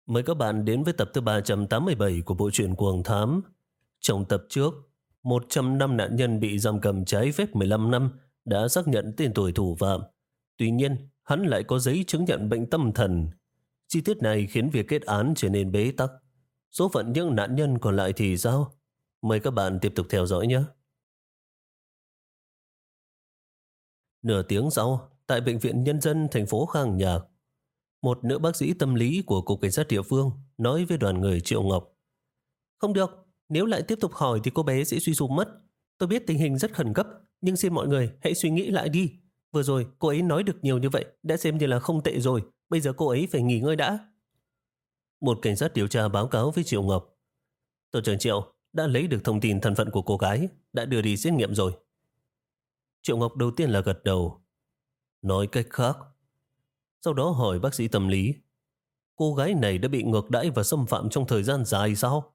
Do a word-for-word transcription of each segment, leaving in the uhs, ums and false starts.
Mời các bạn đến với tập thứ ba trăm tám mươi bảy của bộ truyện Cuồng Thám. Trong tập trước, một trăm năm nạn nhân bị giam cầm trái phép mười lăm năm đã xác nhận tên tuổi thủ phạm. Tuy nhiên, hắn lại có giấy chứng nhận bệnh tâm thần. Chi tiết này khiến việc kết án trở nên bế tắc. Số phận những nạn nhân còn lại thì sao? Mời các bạn tiếp tục theo dõi nhé. Nửa tiếng sau, tại Bệnh viện Nhân dân thành phố Khang Nhạc, một nữ bác sĩ tâm lý của Cục Cảnh sát địa phương nói với đoàn người Triệu Ngọc. Không được, nếu lại tiếp tục hỏi thì cô bé sẽ suy sụp mất. Tôi biết tình hình rất khẩn cấp, nhưng xin mọi người hãy suy nghĩ lại đi. Vừa rồi cô ấy nói được nhiều như vậy đã xem như là không tệ rồi. Bây giờ cô ấy phải nghỉ ngơi đã. Một cảnh sát điều tra báo cáo với Triệu Ngọc. Tổ trưởng Triệu đã lấy được thông tin thân phận của cô gái, đã đưa đi xét nghiệm rồi. Triệu Ngọc đầu tiên là gật đầu. Nói cách khác, sau đó hỏi bác sĩ tâm lý, cô gái này đã bị ngược đãi và xâm phạm trong thời gian dài sao?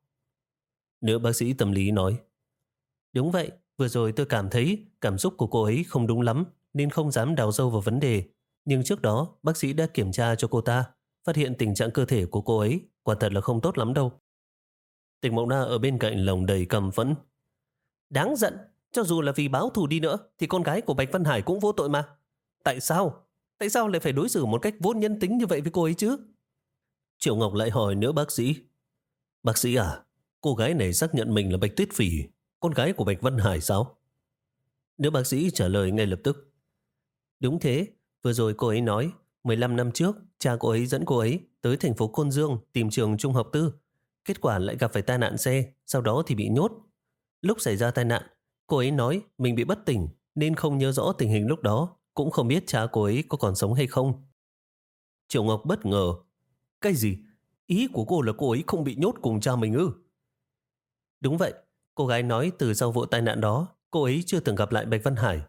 Nữ bác sĩ tâm lý nói, đúng vậy, vừa rồi tôi cảm thấy cảm xúc của cô ấy không đúng lắm nên không dám đào sâu vào vấn đề. Nhưng trước đó bác sĩ đã kiểm tra cho cô ta, phát hiện tình trạng cơ thể của cô ấy quả thật là không tốt lắm đâu. Tịch Mộng Na ở bên cạnh lòng đầy căm phẫn. Đáng giận, cho dù là vì báo thù đi nữa thì con gái của Bạch Văn Hải cũng vô tội mà. Tại sao? Tại sao lại phải đối xử một cách vô nhân tính như vậy với cô ấy chứ? Triệu Ngọc lại hỏi nữ bác sĩ. Bác sĩ à, cô gái này xác nhận mình là Bạch Tuyết Phỉ, con gái của Bạch Văn Hải sao? Nữ bác sĩ trả lời ngay lập tức. Đúng thế, vừa rồi cô ấy nói mười lăm năm trước cha cô ấy dẫn cô ấy tới thành phố Côn Dương tìm trường trung học tư. Kết quả lại gặp phải tai nạn xe, sau đó thì bị nhốt. Lúc xảy ra tai nạn, cô ấy nói mình bị bất tỉnh nên không nhớ rõ tình hình lúc đó, cũng không biết cha cô ấy có còn sống hay không. Triệu Ngọc bất ngờ. Cái gì? Ý của cô là cô ấy không bị nhốt cùng cha mình ư? Đúng vậy, cô gái nói từ sau vụ tai nạn đó, cô ấy chưa từng gặp lại Bạch Văn Hải.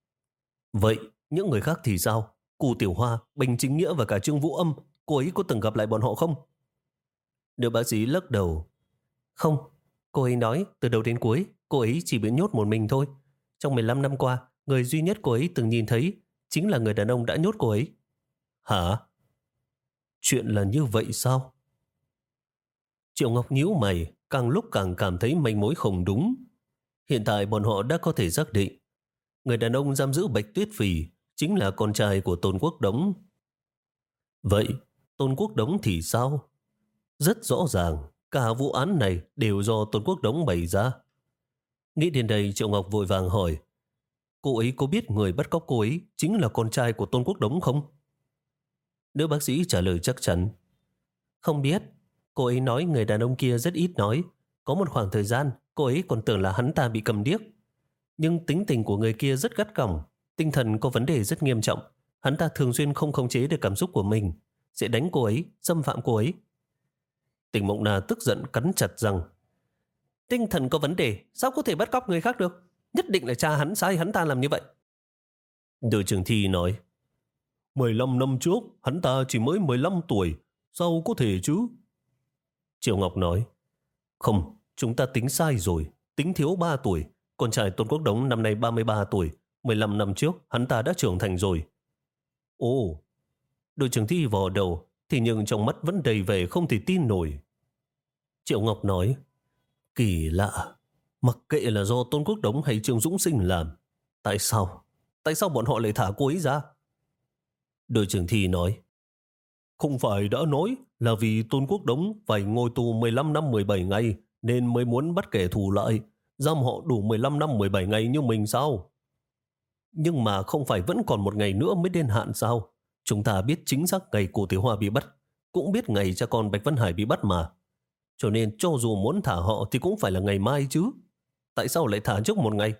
Vậy, những người khác thì sao? Cụ Tiểu Hoa, Bình Chính Nghĩa và cả Trương Vũ Âm, cô ấy có từng gặp lại bọn họ không? Nữ bác sĩ lắc đầu. Không, cô ấy nói từ đầu đến cuối, cô ấy chỉ bị nhốt một mình thôi. Trong mười lăm năm qua, người duy nhất cô ấy từng nhìn thấy chính là người đàn ông đã nhốt cô ấy. Hả? Chuyện là như vậy sao? Triệu Ngọc nhíu mày, càng lúc càng cảm thấy manh mối không đúng. Hiện tại bọn họ đã có thể xác định người đàn ông giam giữ Bạch Tuyết Phỉ chính là con trai của Tôn Quốc Đống. Vậy, Tôn Quốc Đống thì sao? Rất rõ ràng, cả vụ án này đều do Tôn Quốc Đống bày ra. Nghĩ đến đây, Triệu Ngọc vội vàng hỏi, cô ấy có biết người bắt cóc cô ấy chính là con trai của Tôn Quốc Đống không? Nữ bác sĩ trả lời chắc chắn. Không biết. Cô ấy nói người đàn ông kia rất ít nói. Có một khoảng thời gian, cô ấy còn tưởng là hắn ta bị cầm điếc. Nhưng tính tình của người kia rất gắt gỏng, tinh thần có vấn đề rất nghiêm trọng. Hắn ta thường xuyên không khống chế được cảm xúc của mình, sẽ đánh cô ấy, xâm phạm cô ấy. Tịch Mộng Na tức giận cắn chặt răng. Tinh thần có vấn đề, sao có thể bắt cóc người khác được? Nhất định là cha hắn sai hắn ta làm như vậy. Đội trưởng Thi nói, mười lăm năm trước, hắn ta chỉ mới mười lăm tuổi, sao có thể chứ? Triệu Ngọc nói, không, chúng ta tính sai rồi, tính thiếu ba tuổi. Con trai Tôn Quốc Đống năm nay ba mươi ba tuổi, mười lăm năm trước hắn ta đã trưởng thành rồi. Ồ, đội trưởng Thi vò đầu, thì nhưng trong mắt vẫn đầy vẻ không thể tin nổi. Triệu Ngọc nói, kỳ lạ, mặc kệ là do Tôn Quốc Đống hay Trương Dũng Sinh làm. Tại sao? Tại sao bọn họ lại thả cô ấy ra? Đội trưởng Thi nói, không phải đã nói là vì Tôn Quốc Đống phải ngồi tù mười lăm năm mười bảy ngày nên mới muốn bắt kẻ thù lại, giam họ đủ mười lăm năm mười bảy ngày như mình sao? Nhưng mà không phải vẫn còn một ngày nữa mới đến hạn sao? Chúng ta biết chính xác ngày cô Tiểu Hoa bị bắt, cũng biết ngày cha con Bạch Văn Hải bị bắt mà. Cho nên cho dù muốn thả họ thì cũng phải là ngày mai chứ. Tại sao lại thả trước một ngày?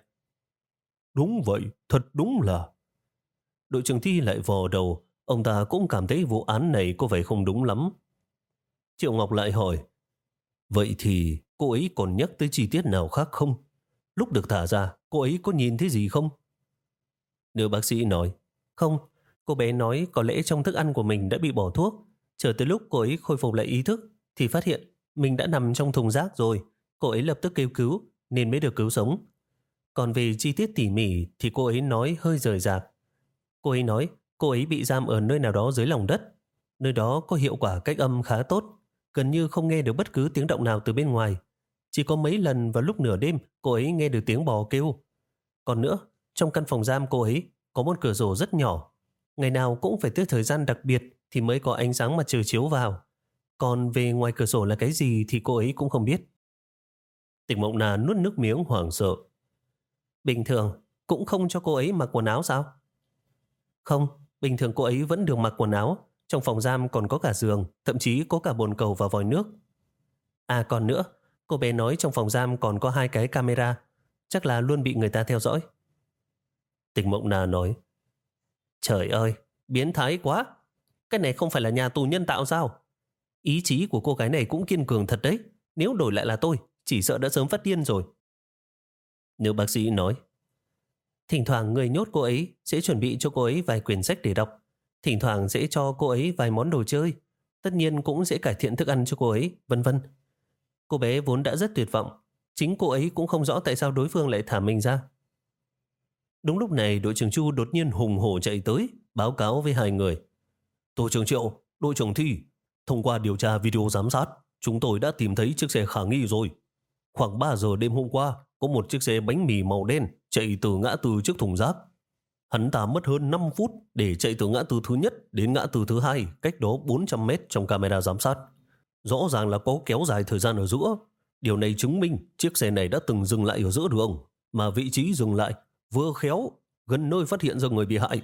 Đúng vậy, thật đúng là. Đội trưởng Thi lại vò đầu, ông ta cũng cảm thấy vụ án này có vẻ không đúng lắm. Triệu Ngọc lại hỏi, vậy thì cô ấy còn nhắc tới chi tiết nào khác không? Lúc được thả ra, cô ấy có nhìn thấy gì không? Nữ bác sĩ nói, không, cô bé nói có lẽ trong thức ăn của mình đã bị bỏ thuốc. Chờ tới lúc cô ấy khôi phục lại ý thức thì phát hiện mình đã nằm trong thùng rác rồi. Cô ấy lập tức kêu cứu nên mới được cứu sống. Còn về chi tiết tỉ mỉ thì cô ấy nói hơi rời rạc. Cô ấy nói cô ấy bị giam ở nơi nào đó dưới lòng đất. Nơi đó có hiệu quả cách âm khá tốt. gần như không nghe được bất cứ tiếng động nào từ bên ngoài. Chỉ có mấy lần vào lúc nửa đêm cô ấy nghe được tiếng bò kêu. Còn nữa, trong căn phòng giam cô ấy có một cửa sổ rất nhỏ. Ngày nào cũng phải tới thời gian đặc biệt thì mới có ánh sáng mặt trời chiếu vào. Còn về ngoài cửa sổ là cái gì thì cô ấy cũng không biết. Tịch Mộng Na nuốt nước miếng hoảng sợ. Bình thường cũng không cho cô ấy mặc quần áo sao? Không, bình thường cô ấy vẫn được mặc quần áo. Trong phòng giam còn có cả giường, thậm chí có cả bồn cầu và vòi nước. À còn nữa, cô bé nói trong phòng giam còn có hai cái camera. Chắc là luôn bị người ta theo dõi. Tịch Mộng Na nói. Trời ơi, biến thái quá. Cái này không phải là nhà tù nhân tạo sao? Ý chí của cô gái này cũng kiên cường thật đấy. Nếu đổi lại là tôi, chỉ sợ đã sớm phát điên rồi. Nữ bác sĩ nói. Thỉnh thoảng người nhốt cô ấy sẽ chuẩn bị cho cô ấy vài quyển sách để đọc. Thỉnh thoảng sẽ cho cô ấy vài món đồ chơi. Tất nhiên cũng sẽ cải thiện thức ăn cho cô ấy, vân vân. Cô bé vốn đã rất tuyệt vọng. Chính cô ấy cũng không rõ tại sao đối phương lại thả mình ra. Đúng lúc này đội trưởng Chu đột nhiên hùng hổ chạy tới, báo cáo với hai người. Tổ trưởng Triệu, đội trưởng Thi, thông qua điều tra video giám sát, chúng tôi đã tìm thấy chiếc xe khả nghi rồi. Khoảng ba giờ đêm hôm qua, có một chiếc xe bánh mì màu đen chạy từ ngã tư trước thùng rác. Hắn ta mất hơn năm phút để chạy từ ngã tư thứ nhất đến ngã tư thứ hai, cách đó bốn trăm mét trong camera giám sát. Rõ ràng là có kéo dài thời gian ở giữa. Điều này chứng minh chiếc xe này đã từng dừng lại ở giữa đường, mà vị trí dừng lại vừa khéo gần nơi phát hiện ra người bị hại.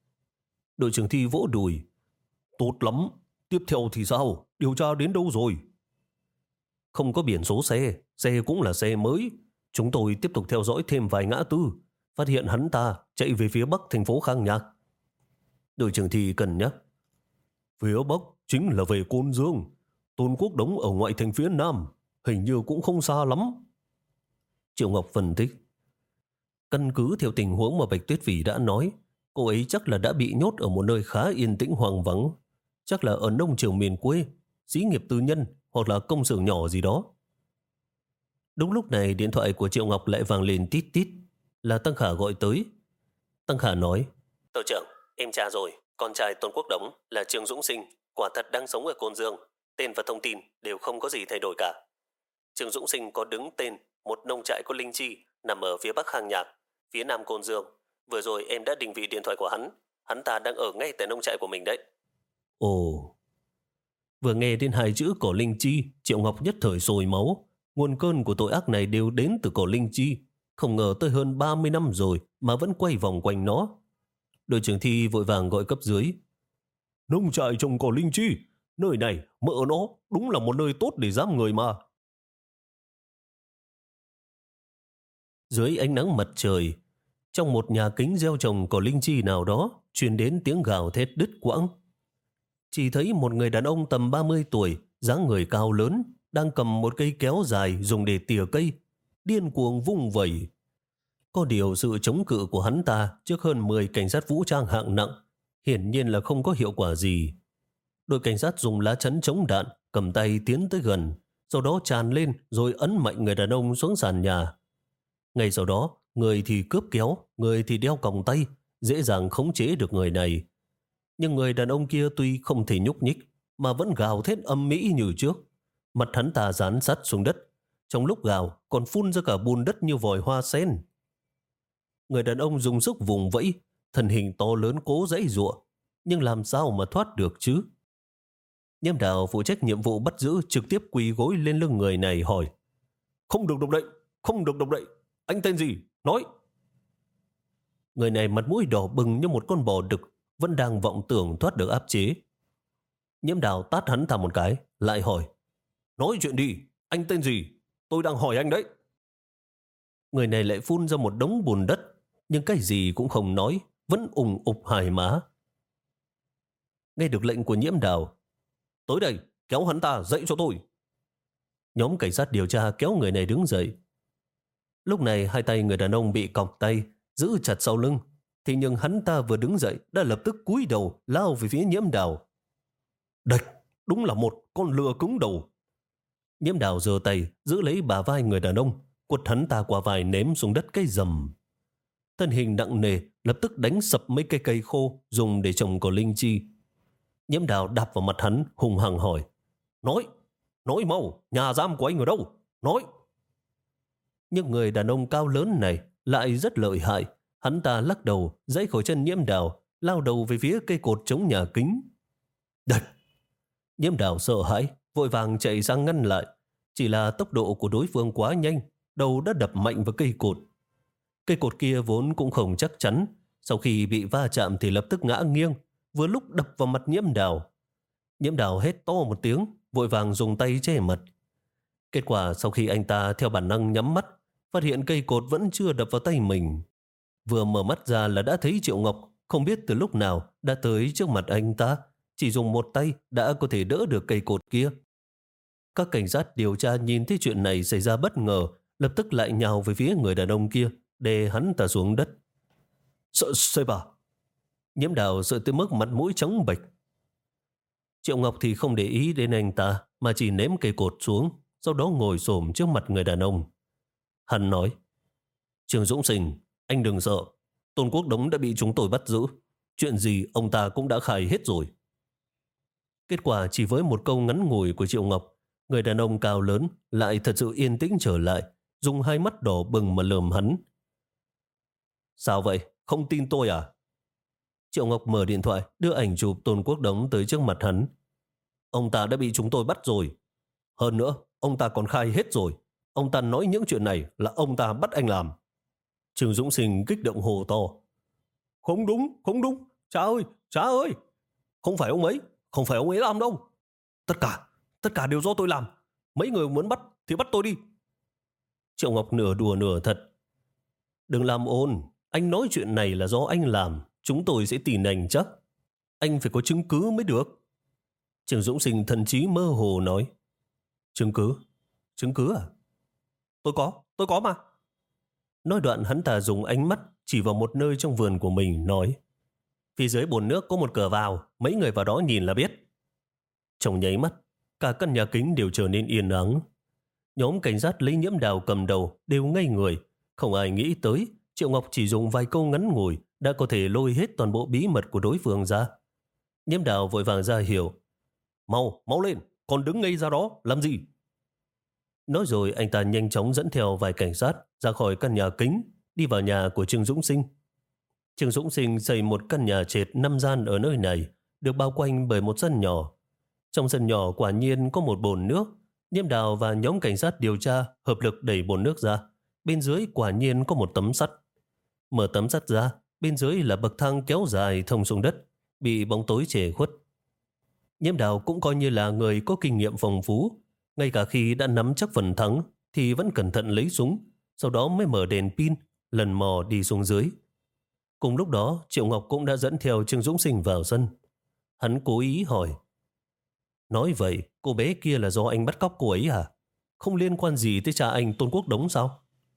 Đội trưởng Thi vỗ đùi. Tốt lắm, tiếp theo thì sao? Điều tra đến đâu rồi? Không có biển số xe, xe cũng là xe mới. Chúng tôi tiếp tục theo dõi thêm vài ngã tư, phát hiện hắn ta chạy về phía bắc thành phố Khang Nhạc. Đội trưởng Thi cân nhắc. Phía bắc chính là về Côn Dương. Tôn Quốc Đống ở ngoại thành phía nam, hình như cũng không xa lắm. Triệu Ngọc phân tích. Căn cứ theo tình huống mà Bạch Tuyết Phỉ đã nói, cô ấy chắc là đã bị nhốt ở một nơi khá yên tĩnh hoang vắng. Chắc là ở nông trường miền quê, xí nghiệp tư nhân hoặc là công xưởng nhỏ gì đó. Đúng lúc này điện thoại của Triệu Ngọc lại vang lên tít tít. Là Tăng Khả gọi tới. Tăng Khả nói. Tổ trưởng, em tra rồi. Con trai Tôn Quốc Đống là Trương Dũng Sinh, quả thật đang sống ở Côn Dương. Tên và thông tin đều không có gì thay đổi cả. Trương Dũng Sinh có đứng tên một nông trại có linh chi nằm ở phía bắc Khang Nhạc, phía nam Côn Dương. Vừa rồi em đã định vị điện thoại của hắn. Hắn ta đang ở ngay tại nông trại của mình đấy. Ồ. Vừa nghe đến hai chữ cỏ linh chi, Triệu Ngọc nhất thời sôi máu. Nguồn cơn của tội ác này đều đến từ cỏ linh chi. Không ngờ tới hơn ba mươi năm rồi mà vẫn quay vòng quanh nó. Đội trưởng Thi vội vàng gọi cấp dưới. Nông trại trồng cỏ linh chi, nơi này mợ nó đúng là một nơi tốt để giam người mà. Dưới ánh nắng mặt trời, trong một nhà kính gieo trồng cỏ linh chi nào đó, truyền đến tiếng gào thét đứt quãng. Chỉ thấy một người đàn ông tầm ba mươi tuổi, dáng người cao lớn, đang cầm một cây kéo dài dùng để tỉa cây, điên cuồng vung vẩy. Có điều sự chống cự của hắn ta trước hơn mười cảnh sát vũ trang hạng nặng, hiển nhiên là không có hiệu quả gì. Đội cảnh sát dùng lá chắn chống đạn, cầm tay tiến tới gần, sau đó tràn lên rồi ấn mạnh người đàn ông xuống sàn nhà. Ngay sau đó, người thì cướp kéo, người thì đeo còng tay, dễ dàng khống chế được người này. Nhưng người đàn ông kia tuy không thể nhúc nhích, mà vẫn gào thét âm mỹ như trước. Mặt hắn ta dán sát xuống đất, trong lúc gào còn phun ra cả bùn đất như vòi hoa sen. Người đàn ông dùng sức vùng vẫy, thân hình to lớn cố giãy giụa, nhưng làm sao mà thoát được chứ? Nhiêm Đào phụ trách nhiệm vụ bắt giữ trực tiếp quỳ gối lên lưng người này hỏi. Không được động đậy, không được động đậy, anh tên gì? Nói! Người này mặt mũi đỏ bừng như một con bò đực, vẫn đang vọng tưởng thoát được áp chế. Nhiễm Đào tát hắn ta một cái, lại hỏi. Nói chuyện đi, anh tên gì? Tôi đang hỏi anh đấy. Người này lại phun ra một đống bùn đất, nhưng cái gì cũng không nói, vẫn ủng ục hài má. Nghe được lệnh của Nhiễm Đào. Tới đây, kéo hắn ta dậy cho tôi. Nhóm cảnh sát điều tra kéo người này đứng dậy. Lúc này hai tay người đàn ông bị còng tay, giữ chặt sau lưng. Thì nhưng hắn ta vừa đứng dậy đã lập tức cúi đầu lao về phía Nhiễm Đào. Đạch, đúng là một con lừa cứng đầu. Nhiễm Đào giơ tay giữ lấy bả vai người đàn ông, quật hắn ta qua vai ném xuống đất cái rầm. Thân hình nặng nề lập tức đánh sập mấy cây cây khô dùng để trồng cỏ linh chi. Nhiễm Đào đạp vào mặt hắn hùng hăng hỏi. Nói, nói mau, nhà giam của anh ở đâu? Nói! Nhưng người đàn ông cao lớn này lại rất lợi hại. Hắn ta lắc đầu, giãy khỏi chân Nhiễm Đào, lao đầu về phía cây cột chống nhà kính. Địch! Nhiễm Đào sợ hãi, vội vàng chạy sang ngăn lại. Chỉ là tốc độ của đối phương quá nhanh, đầu đã đập mạnh vào cây cột. Cây cột kia vốn cũng không chắc chắn, sau khi bị va chạm thì lập tức ngã nghiêng, vừa lúc đập vào mặt Nhiễm Đào. Nhiễm Đào hét to một tiếng, vội vàng dùng tay che mặt. Kết quả sau khi anh ta theo bản năng nhắm mắt, phát hiện cây cột vẫn chưa đập vào tay mình. Vừa mở mắt ra là đã thấy Triệu Ngọc không biết từ lúc nào đã tới trước mặt anh ta, chỉ dùng một tay đã có thể đỡ được cây cột kia. Các cảnh sát điều tra nhìn thấy chuyện này xảy ra bất ngờ, lập tức lại nhào về phía người đàn ông kia, đè hắn ta xuống đất. Sợ xê bà! Nhiễm Đào sợ tới mức mặt mũi trắng bệch. Triệu Ngọc thì không để ý đến anh ta, mà chỉ ném cây cột xuống, sau đó ngồi xổm trước mặt người đàn ông. Hắn nói, Trương Dũng Sinh, anh đừng sợ. Tôn Quốc Đống đã bị chúng tôi bắt giữ. Chuyện gì ông ta cũng đã khai hết rồi. Kết quả chỉ với một câu ngắn ngủi của Triệu Ngọc, người đàn ông cao lớn lại thật sự yên tĩnh trở lại, dùng hai mắt đỏ bừng mà lườm hắn. Sao vậy? Không tin tôi à? Triệu Ngọc mở điện thoại, đưa ảnh chụp Tôn Quốc Đống tới trước mặt hắn. Ông ta đã bị chúng tôi bắt rồi. Hơn nữa, ông ta còn khai hết rồi. Ông ta nói những chuyện này là ông ta bắt anh làm. Trương Dũng Sinh kích động hồ to. Không đúng, không đúng. Cha ơi, cha ơi. Không phải ông ấy, không phải ông ấy làm đâu. Tất cả, tất cả đều do tôi làm. Mấy người muốn bắt thì bắt tôi đi. Triệu Ngọc nửa đùa nửa thật. Đừng làm ồn. Anh nói chuyện này là do anh làm. Chúng tôi sẽ tin anh chắc. Anh phải có chứng cứ mới được. Trương Dũng Sinh thần trí mơ hồ nói. Chứng cứ? Chứng cứ à? Tôi có, tôi có mà. Nói đoạn hắn ta dùng ánh mắt chỉ vào một nơi trong vườn của mình nói. Phía dưới bồn nước có một cửa vào, mấy người vào đó nhìn là biết. Trong nháy mắt, cả căn nhà kính đều trở nên yên ắng. Nhóm cảnh sát lấy Nhiễm Đào cầm đầu đều ngây người. Không ai nghĩ tới Triệu Ngọc chỉ dùng vài câu ngắn ngủi đã có thể lôi hết toàn bộ bí mật của đối phương ra. Nhiễm Đào vội vàng ra hiểu. Mau, mau lên, còn đứng ngây ra đó, làm gì? Nói rồi anh ta nhanh chóng dẫn theo vài cảnh sát ra khỏi căn nhà kính, đi vào nhà của Trương Dũng Sinh. Trương Dũng Sinh xây một căn nhà trệt năm gian ở nơi này, được bao quanh bởi một sân nhỏ. Trong sân nhỏ quả nhiên có một bồn nước. Nhiễm Đào và nhóm cảnh sát điều tra hợp lực đẩy bồn nước ra. Bên dưới quả nhiên có một tấm sắt. Mở tấm sắt ra, bên dưới là bậc thang kéo dài thông xuống đất, bị bóng tối che khuất. Nhiễm Đào cũng coi như là người có kinh nghiệm phong phú. Ngay cả khi đã nắm chắc phần thắng thì vẫn cẩn thận lấy súng, sau đó mới mở đèn pin, lần mò đi xuống dưới. Cùng lúc đó, Triệu Ngọc cũng đã dẫn theo Trương Dũng Sinh vào sân. Hắn cố ý hỏi. Nói vậy, cô bé kia là do anh bắt cóc cô ấy à? Không liên quan gì tới cha anh Tôn Quốc Đống sao?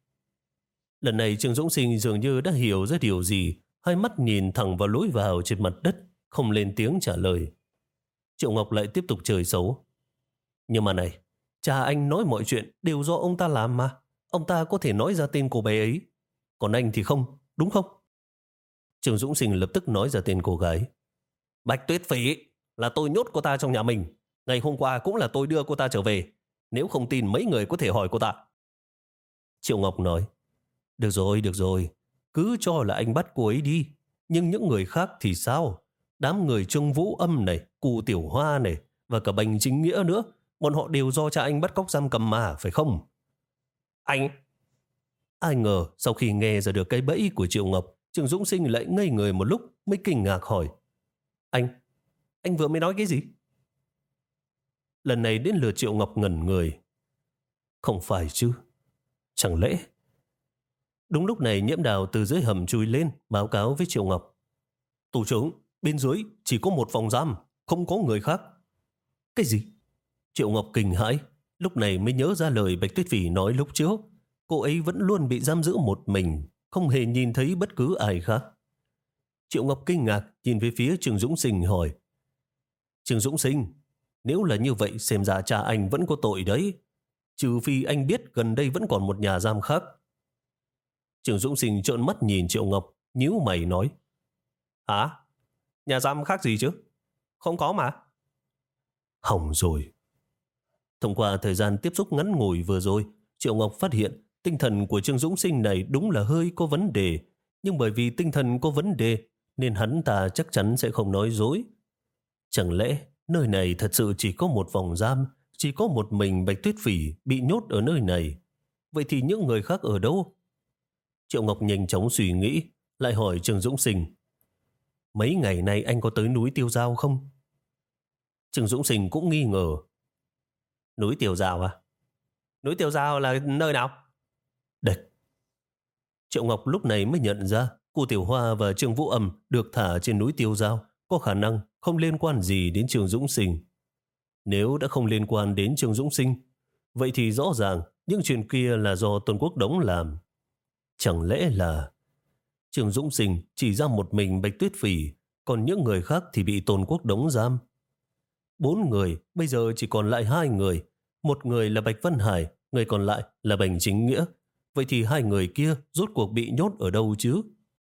Lần này Trương Dũng Sinh dường như đã hiểu ra điều gì, hai mắt nhìn thẳng vào lối vào trên mặt đất, không lên tiếng trả lời. Triệu Ngọc lại tiếp tục chơi xấu. Nhưng mà này, cha anh nói mọi chuyện đều do ông ta làm mà. Ông ta có thể nói ra tên cô bé ấy. Còn anh thì không, đúng không? Trương Dũng Sinh lập tức nói ra tên cô gái. Bạch Tuyết Phỉ, là tôi nhốt cô ta trong nhà mình. Ngày hôm qua cũng là tôi đưa cô ta trở về. Nếu không tin mấy người có thể hỏi cô ta. Triệu Ngọc nói. Được rồi, được rồi. Cứ cho là anh bắt cô ấy đi. Nhưng những người khác thì sao? Đám người Trương Vũ Âm này, Cụ Tiểu Hoa này và cả Bành Chính Nghĩa nữa. Bọn họ đều do cha anh bắt cóc giam cầm mà, phải không? Anh... Ai ngờ sau khi nghe ra được cái bẫy của Triệu Ngọc, Trương Dũng Sinh lại ngây người một lúc mới kinh ngạc hỏi. Anh... Anh vừa mới nói cái gì? Lần này đến lượt Triệu Ngọc ngẩn người. Không phải chứ? Chẳng lẽ... Đúng lúc này Nhiễm Đào từ dưới hầm chui lên báo cáo với Triệu Ngọc. Tù trưởng, bên dưới chỉ có một phòng giam, không có người khác. Cái gì? Triệu Ngọc kinh hãi, lúc này mới nhớ ra lời Bạch Tuyết Phỉ nói lúc trước. Cô ấy vẫn luôn bị giam giữ một mình, không hề nhìn thấy bất cứ ai khác. Triệu Ngọc kinh ngạc nhìn về phía Trương Dũng Sinh hỏi. Trương Dũng Sinh, nếu là như vậy xem ra cha anh vẫn có tội đấy. Trừ phi anh biết gần đây vẫn còn một nhà giam khác. Trương Dũng Sinh trợn mắt nhìn Triệu Ngọc, nhíu mày nói. Hả? Nhà giam khác gì chứ? Không có mà. Hỏng rồi. Thông qua thời gian tiếp xúc ngắn ngủi vừa rồi, Triệu Ngọc phát hiện tinh thần của Trương Dũng Sinh này đúng là hơi có vấn đề. Nhưng bởi vì tinh thần có vấn đề nên hắn ta chắc chắn sẽ không nói dối. Chẳng lẽ nơi này thật sự chỉ có một phòng giam, chỉ có một mình Bạch Tuyết Phỉ bị nhốt ở nơi này? Vậy thì những người khác ở đâu? Triệu Ngọc nhanh chóng suy nghĩ, lại hỏi Trương Dũng Sinh: mấy ngày nay anh có tới núi Tiêu Dao không? Trương Dũng Sinh cũng nghi ngờ. Núi Tiêu Dao à? Núi Tiêu Dao là nơi nào? Địch. Triệu Ngọc lúc này mới nhận ra cô Tiểu Hoa và Trương Vũ Âm được thả trên núi Tiêu Dao có khả năng không liên quan gì đến Trương Dũng Sinh. Nếu đã không liên quan đến Trương Dũng Sinh, vậy thì rõ ràng những chuyện kia là do Tôn Quốc Đống làm. Chẳng lẽ là Trương Dũng Sinh chỉ ra một mình Bạch Tuyết Phỉ, còn những người khác thì bị Tôn Quốc Đống giam? Bốn người, bây giờ chỉ còn lại hai người. Một người là Bạch Văn Hải, người còn lại là Bành Chính Nghĩa. Vậy thì hai người kia rốt cuộc bị nhốt ở đâu chứ?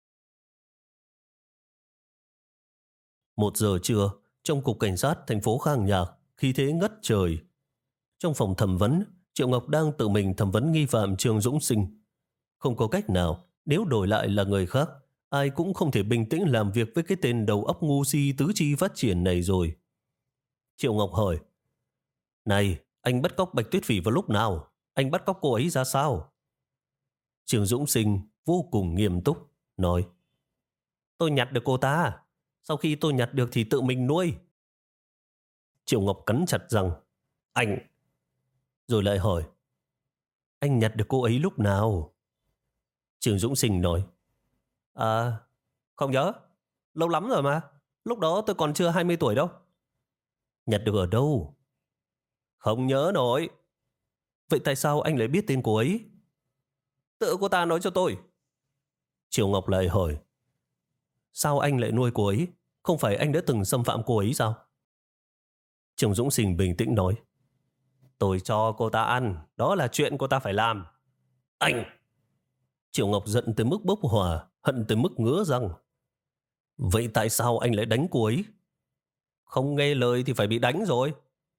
Một giờ trưa, trong cục cảnh sát thành phố Khang Nhạc, khí thế ngất trời. Trong phòng thẩm vấn, Triệu Ngọc đang tự mình thẩm vấn nghi phạm Trương Dũng Sinh. Không có cách nào, nếu đổi lại là người khác, ai cũng không thể bình tĩnh làm việc với cái tên đầu óc ngu si tứ chi phát triển này rồi. Triệu Ngọc hỏi: này, anh bắt cóc Bạch Tuyết Phỉ vào lúc nào? Anh bắt cóc cô ấy ra sao? Trương Dũng Sinh vô cùng nghiêm túc, nói: tôi nhặt được cô ta. Sau khi tôi nhặt được thì tự mình nuôi. Triệu Ngọc cắn chặt răng: anh... Rồi lại hỏi: anh nhặt được cô ấy lúc nào? Trương Dũng Sinh nói: à, không nhớ. Lâu lắm rồi mà. Lúc đó tôi còn chưa hai mươi tuổi đâu. Nhặt được ở đâu? Không nhớ nổi. Vậy tại sao anh lại biết tên cô ấy? Tự cô ta nói cho tôi. Triệu Ngọc lại hỏi: sao anh lại nuôi cô ấy? Không phải anh đã từng xâm phạm cô ấy sao? Trương Dũng Sinh bình tĩnh nói: tôi cho cô ta ăn, đó là chuyện cô ta phải làm. Anh! Triệu Ngọc giận tới mức bốc hỏa, hận tới mức ngứa răng. Vậy tại sao anh lại đánh cô ấy? Không nghe lời thì phải bị đánh rồi.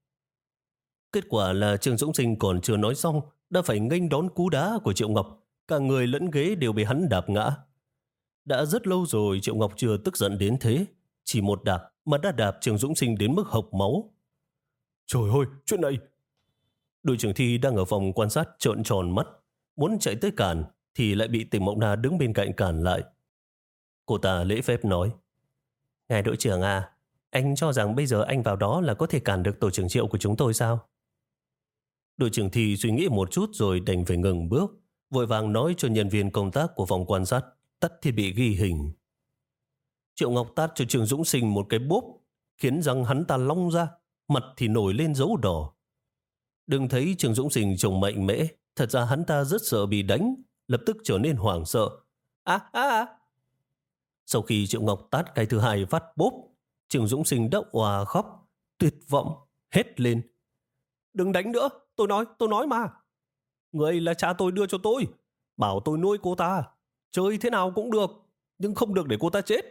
Kết quả là Trương Dũng Sinh còn chưa nói xong đã phải nghênh đón cú đá của Triệu Ngọc. Cả người lẫn ghế đều bị hắn đạp ngã. Đã rất lâu rồi Triệu Ngọc chưa tức giận đến thế. Chỉ một đạp mà đã đạp Trương Dũng Sinh đến mức hộc máu. Trời ơi, chuyện này! Đội trưởng Thi đang ở phòng quan sát trợn tròn mắt, muốn chạy tới cản thì lại bị Tỉnh Mộng Na đứng bên cạnh cản lại. Cô ta lễ phép nói: ngài đội trưởng à, anh cho rằng bây giờ anh vào đó là có thể cản được tổ trưởng Triệu của chúng tôi sao? Đội trưởng Thi suy nghĩ một chút rồi đành phải ngừng bước, vội vàng nói cho nhân viên công tác của phòng quan sát tắt thiết bị ghi hình. Triệu Ngọc tát cho Trương Dũng Sinh một cái bốp, khiến răng hắn ta long ra, mặt thì nổi lên dấu đỏ. Đừng thấy Trương Dũng Sinh trông mạnh mẽ, thật ra hắn ta rất sợ bị đánh, lập tức trở nên hoảng sợ. À, à, à. Sau khi Triệu Ngọc tát cái thứ hai phát bốp, Trương Dũng Sinh đã òa khóc, tuyệt vọng, hét lên: đừng đánh nữa, tôi nói, tôi nói mà. Người là cha tôi đưa cho tôi, bảo tôi nuôi cô ta. Chơi thế nào cũng được, nhưng không được để cô ta chết.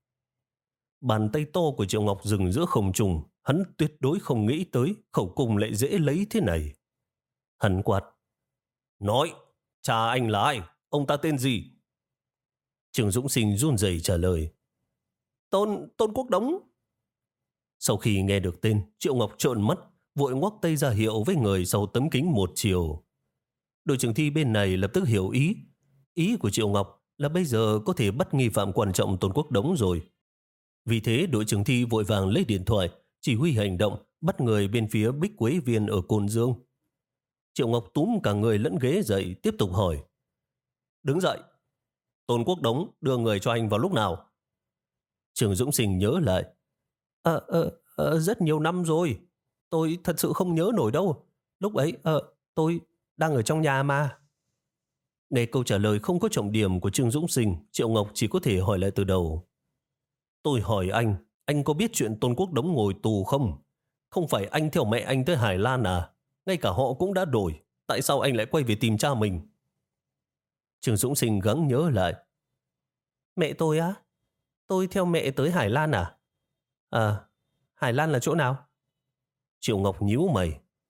Bàn tay to của Triệu Ngọc dừng giữa không trung, hắn tuyệt đối không nghĩ tới khẩu cung lại dễ lấy thế này. Hắn quát: nói, cha anh là ai? Ông ta tên gì? Trương Dũng Sinh run rẩy trả lời: Tôn, Tôn Quốc Đống. Sau khi nghe được tên, Triệu Ngọc trợn mắt, vội ngoắc tay ra hiệu với người sau tấm kính một chiều. Đội trưởng Thi bên này lập tức hiểu ý. Ý của Triệu Ngọc là bây giờ có thể bắt nghi phạm quan trọng Tôn Quốc Đống rồi. Vì thế đội trưởng Thi vội vàng lấy điện thoại, chỉ huy hành động, bắt người bên phía Bích Quế Viên ở Côn Dương. Triệu Ngọc túm cả người lẫn ghế dậy, tiếp tục hỏi: đứng dậy, Tôn Quốc Đống đưa người cho anh vào lúc nào? Trương Dũng Sinh nhớ lại: À, à, à, rất nhiều năm rồi, tôi thật sự không nhớ nổi đâu. Lúc ấy à, tôi đang ở trong nhà mà. Nghe câu trả lời không có trọng điểm của Trương Dũng Sinh, Triệu Ngọc chỉ có thể hỏi lại từ đầu. Tôi hỏi anh, anh có biết chuyện Tôn Quốc Đống ngồi tù không? Không phải anh theo mẹ anh tới Hải Lan à? Ngay cả họ cũng đã đổi, tại sao anh lại quay về tìm cha mình? Trương Dũng Sinh gắng nhớ lại. Mẹ tôi á? Tôi theo mẹ tới Hải Lan à? À, Hải Lan là chỗ nào? Triệu Ngọc nhíu mày.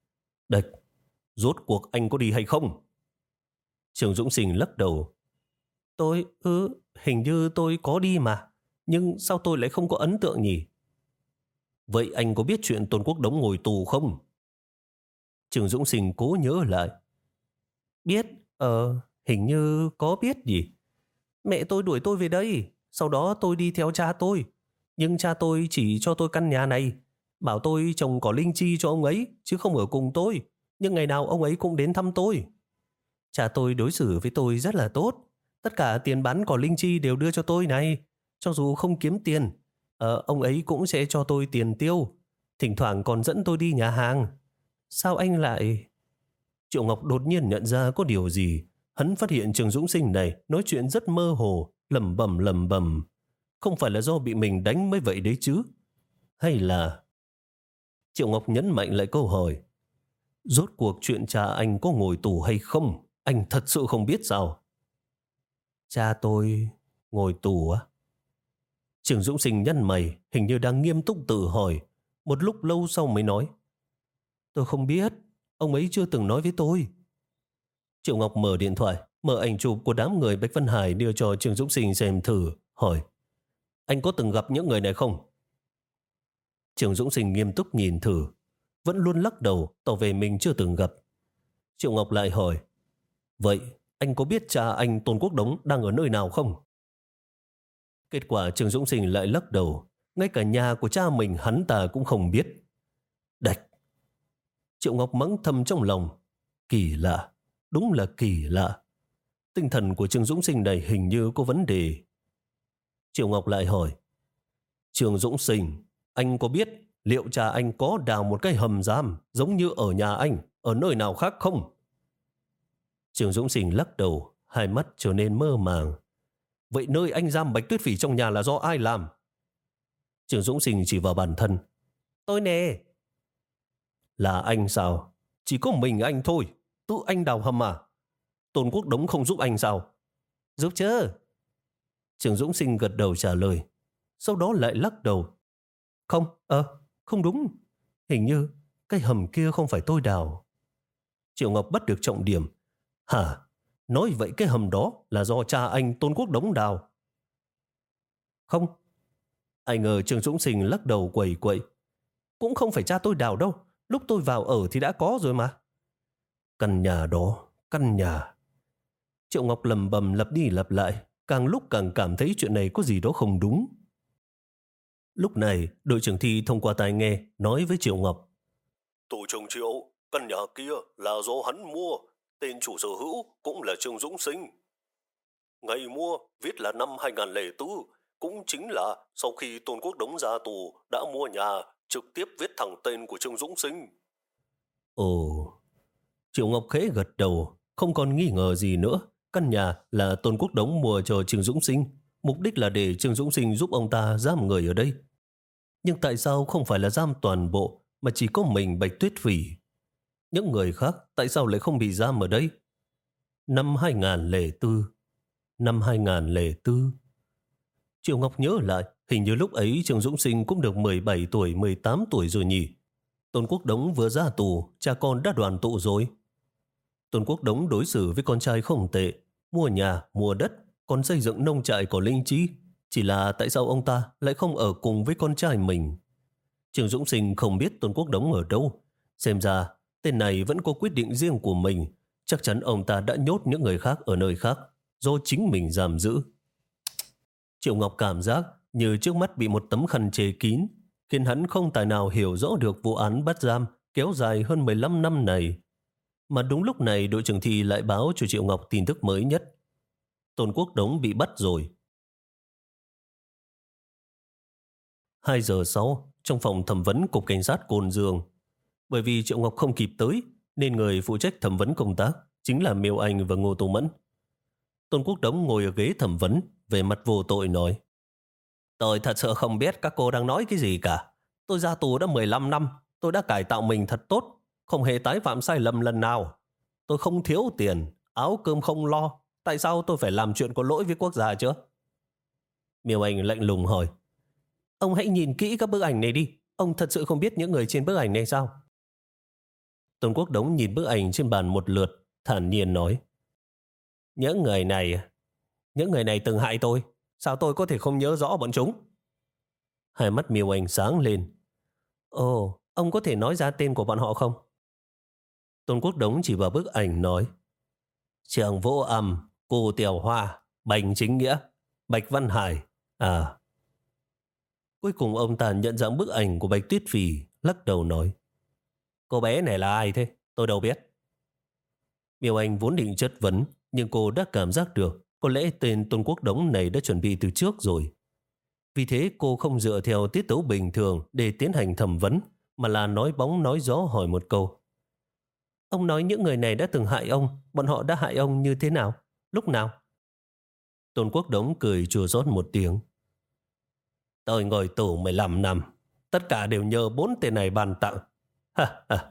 Đạch, rốt cuộc anh có đi hay không? Trường Dũng Sinh lắc đầu. Tôi, ừ, hình như tôi có đi mà. Nhưng sao tôi lại không có ấn tượng nhỉ? Vậy anh có biết chuyện Tôn Quốc Đống ngồi tù không? Trường Dũng Sinh cố nhớ lại. Biết, ờ, hình như có biết gì. Mẹ tôi đuổi tôi về đây, sau đó tôi đi theo cha tôi. Nhưng cha tôi chỉ cho tôi căn nhà này, bảo tôi trồng cỏ linh chi cho ông ấy, chứ không ở cùng tôi. Nhưng ngày nào ông ấy cũng đến thăm tôi. Cha tôi đối xử với tôi rất là tốt. Tất cả tiền bán cỏ linh chi đều đưa cho tôi này. Cho dù không kiếm tiền, ờ, ông ấy cũng sẽ cho tôi tiền tiêu. Thỉnh thoảng còn dẫn tôi đi nhà hàng. Sao anh lại... Triệu Ngọc đột nhiên nhận ra có điều gì. Hắn phát hiện Trường Dũng Sinh này nói chuyện rất mơ hồ, lẩm bẩm lẩm bẩm. Không phải là do bị mình đánh mới vậy đấy chứ? Hay là... Triệu Ngọc nhấn mạnh lại câu hỏi. Rốt cuộc chuyện cha anh có ngồi tù hay không? Anh thật sự không biết sao? Cha tôi ngồi tù á? Trường Dũng Sinh nhăn mày, hình như đang nghiêm túc tự hỏi. Một lúc lâu sau mới nói. Tôi không biết, ông ấy chưa từng nói với tôi. Triệu Ngọc mở điện thoại, mở ảnh chụp của đám người Bạch Văn Hải đưa cho Trường Dũng Sinh xem thử, hỏi. Anh có từng gặp những người này không? Trường Dũng Sinh nghiêm túc nhìn thử, vẫn luôn lắc đầu, tỏ vẻ mình chưa từng gặp. Triệu Ngọc lại hỏi. Vậy, anh có biết cha anh Tôn Quốc Đống đang ở nơi nào không? Kết quả Trường Dũng Sinh lại lắc đầu, ngay cả nhà của cha mình hắn ta cũng không biết. Đạch! Triệu Ngọc mắng thầm trong lòng. Kỳ lạ, đúng là kỳ lạ. Tinh thần của Trường Dũng Sinh này hình như có vấn đề. Triệu Ngọc lại hỏi. Trường Dũng Sinh, anh có biết liệu cha anh có đào một cái hầm giam giống như ở nhà anh, ở nơi nào khác không? Trường Dũng Sinh lắc đầu, hai mắt trở nên mơ màng. Vậy nơi anh giam Bạch Tuyết Phỉ trong nhà là do ai làm? Trường Dũng Sinh chỉ vào bản thân. Tôi nè. Là anh sao? Chỉ có mình anh thôi. Tự anh đào hầm à? Tôn Quốc Đống không giúp anh sao? Giúp chứ. Trường Dũng Sinh gật đầu trả lời. Sau đó lại lắc đầu. Không, ờ, không đúng. Hình như cái hầm kia không phải tôi đào. Triệu Ngọc bắt được trọng điểm. Hả? Nói vậy cái hầm đó là do cha anh Tôn Quốc Đống đào? Không. Ai ngờ Trường Dũng Sinh lắc đầu quẩy quậy. Cũng không phải cha tôi đào đâu. Lúc tôi vào ở thì đã có rồi mà. Căn nhà đó, căn nhà. Triệu Ngọc lầm bầm lặp đi lặp lại, càng lúc càng cảm thấy chuyện này có gì đó không đúng. Lúc này, đội trưởng Thi thông qua tai nghe nói với Triệu Ngọc. Tổ trưởng Triệu, căn nhà kia là do hắn mua, tên chủ sở hữu cũng là Trường Dũng Sinh. Ngày mua viết là năm hai không không bốn, cũng chính là sau khi Tôn Quốc Đống ra tù đã mua nhà, trực tiếp viết thẳng tên của Trường Dũng Sinh. Ồ, Triệu Ngọc khẽ gật đầu, không còn nghi ngờ gì nữa. Căn nhà là Tôn Quốc Đống mua cho Trường Dũng Sinh, mục đích là để Trường Dũng Sinh giúp ông ta giam người ở đây. Nhưng tại sao không phải là giam toàn bộ, mà chỉ có mình Bạch Tuyết Phỉ? Những người khác tại sao lại không bị giam ở đây? Năm hai không không bốn. Năm hai không không bốn. Triệu Ngọc nhớ lại, hình như lúc ấy Trường Dũng Sinh cũng được mười bảy tuổi, mười tám tuổi rồi nhỉ. Tôn Quốc Đống vừa ra tù, cha con đã đoàn tụ rồi. Tôn Quốc Đống đối xử với con trai không tệ, mua nhà, mua đất, còn xây dựng nông trại của linh chi. Chỉ là tại sao ông ta lại không ở cùng với con trai mình? Trường Dũng Sinh không biết Tôn Quốc Đống ở đâu. Xem ra, tên này vẫn có quyết định riêng của mình. Chắc chắn ông ta đã nhốt những người khác ở nơi khác, do chính mình giam giữ. Triệu Ngọc cảm giác như trước mắt bị một tấm khăn che kín, khiến hắn không tài nào hiểu rõ được vụ án bắt giam kéo dài hơn mười lăm năm này. Mà đúng lúc này đội trưởng Thi lại báo cho Triệu Ngọc tin tức mới nhất. Tôn Quốc Đống bị bắt rồi. Hai giờ sau, trong phòng thẩm vấn Cục Cảnh sát Cồn Dương. Bởi vì Triệu Ngọc không kịp tới, nên người phụ trách thẩm vấn công tác chính là Miêu Anh và Ngô Tô Mẫn. Tôn Quốc Đống ngồi ở ghế thẩm vấn, về mặt vô tội nói. Tôi thật sự không biết các cô đang nói cái gì cả. Tôi ra tù đã mười lăm năm, tôi đã cải tạo mình thật tốt, không hề tái phạm sai lầm lần nào. Tôi không thiếu tiền, áo cơm không lo, tại sao tôi phải làm chuyện có lỗi với quốc gia chứ? Miêu Anh lạnh lùng hỏi. Ông hãy nhìn kỹ các bức ảnh này đi, ông thật sự không biết những người trên bức ảnh này sao? Tôn Quốc Đống nhìn bức ảnh trên bàn một lượt, thản nhiên nói. Những người này, những người này từng hại tôi. Sao tôi có thể không nhớ rõ bọn chúng? Hai mắt Miêu Anh sáng lên. Ồ, ông có thể nói ra tên của bọn họ không? Tôn Quốc Đống chỉ vào bức ảnh nói. Trường Vũ Âm, Cù Tiểu Hoa, Bành Chính Nghĩa, Bạch Văn Hải. À. Cuối cùng ông ta nhận dạng bức ảnh của Bạch Tuyết Phỉ, lắc đầu nói. Cô bé này là ai thế? Tôi đâu biết. Miêu Anh vốn định chất vấn, nhưng cô đã cảm giác được có lẽ tên Tôn Quốc Đống này đã chuẩn bị từ trước rồi. Vì thế cô không dựa theo tiết tấu bình thường để tiến hành thẩm vấn, mà là nói bóng nói gió hỏi một câu. Ông nói những người này đã từng hại ông, bọn họ đã hại ông như thế nào? Lúc nào? Tôn Quốc Đống cười chua xót một tiếng. Tôi ngồi tù mười lăm năm, tất cả đều nhờ bốn tên này ban tặng. Ha ha.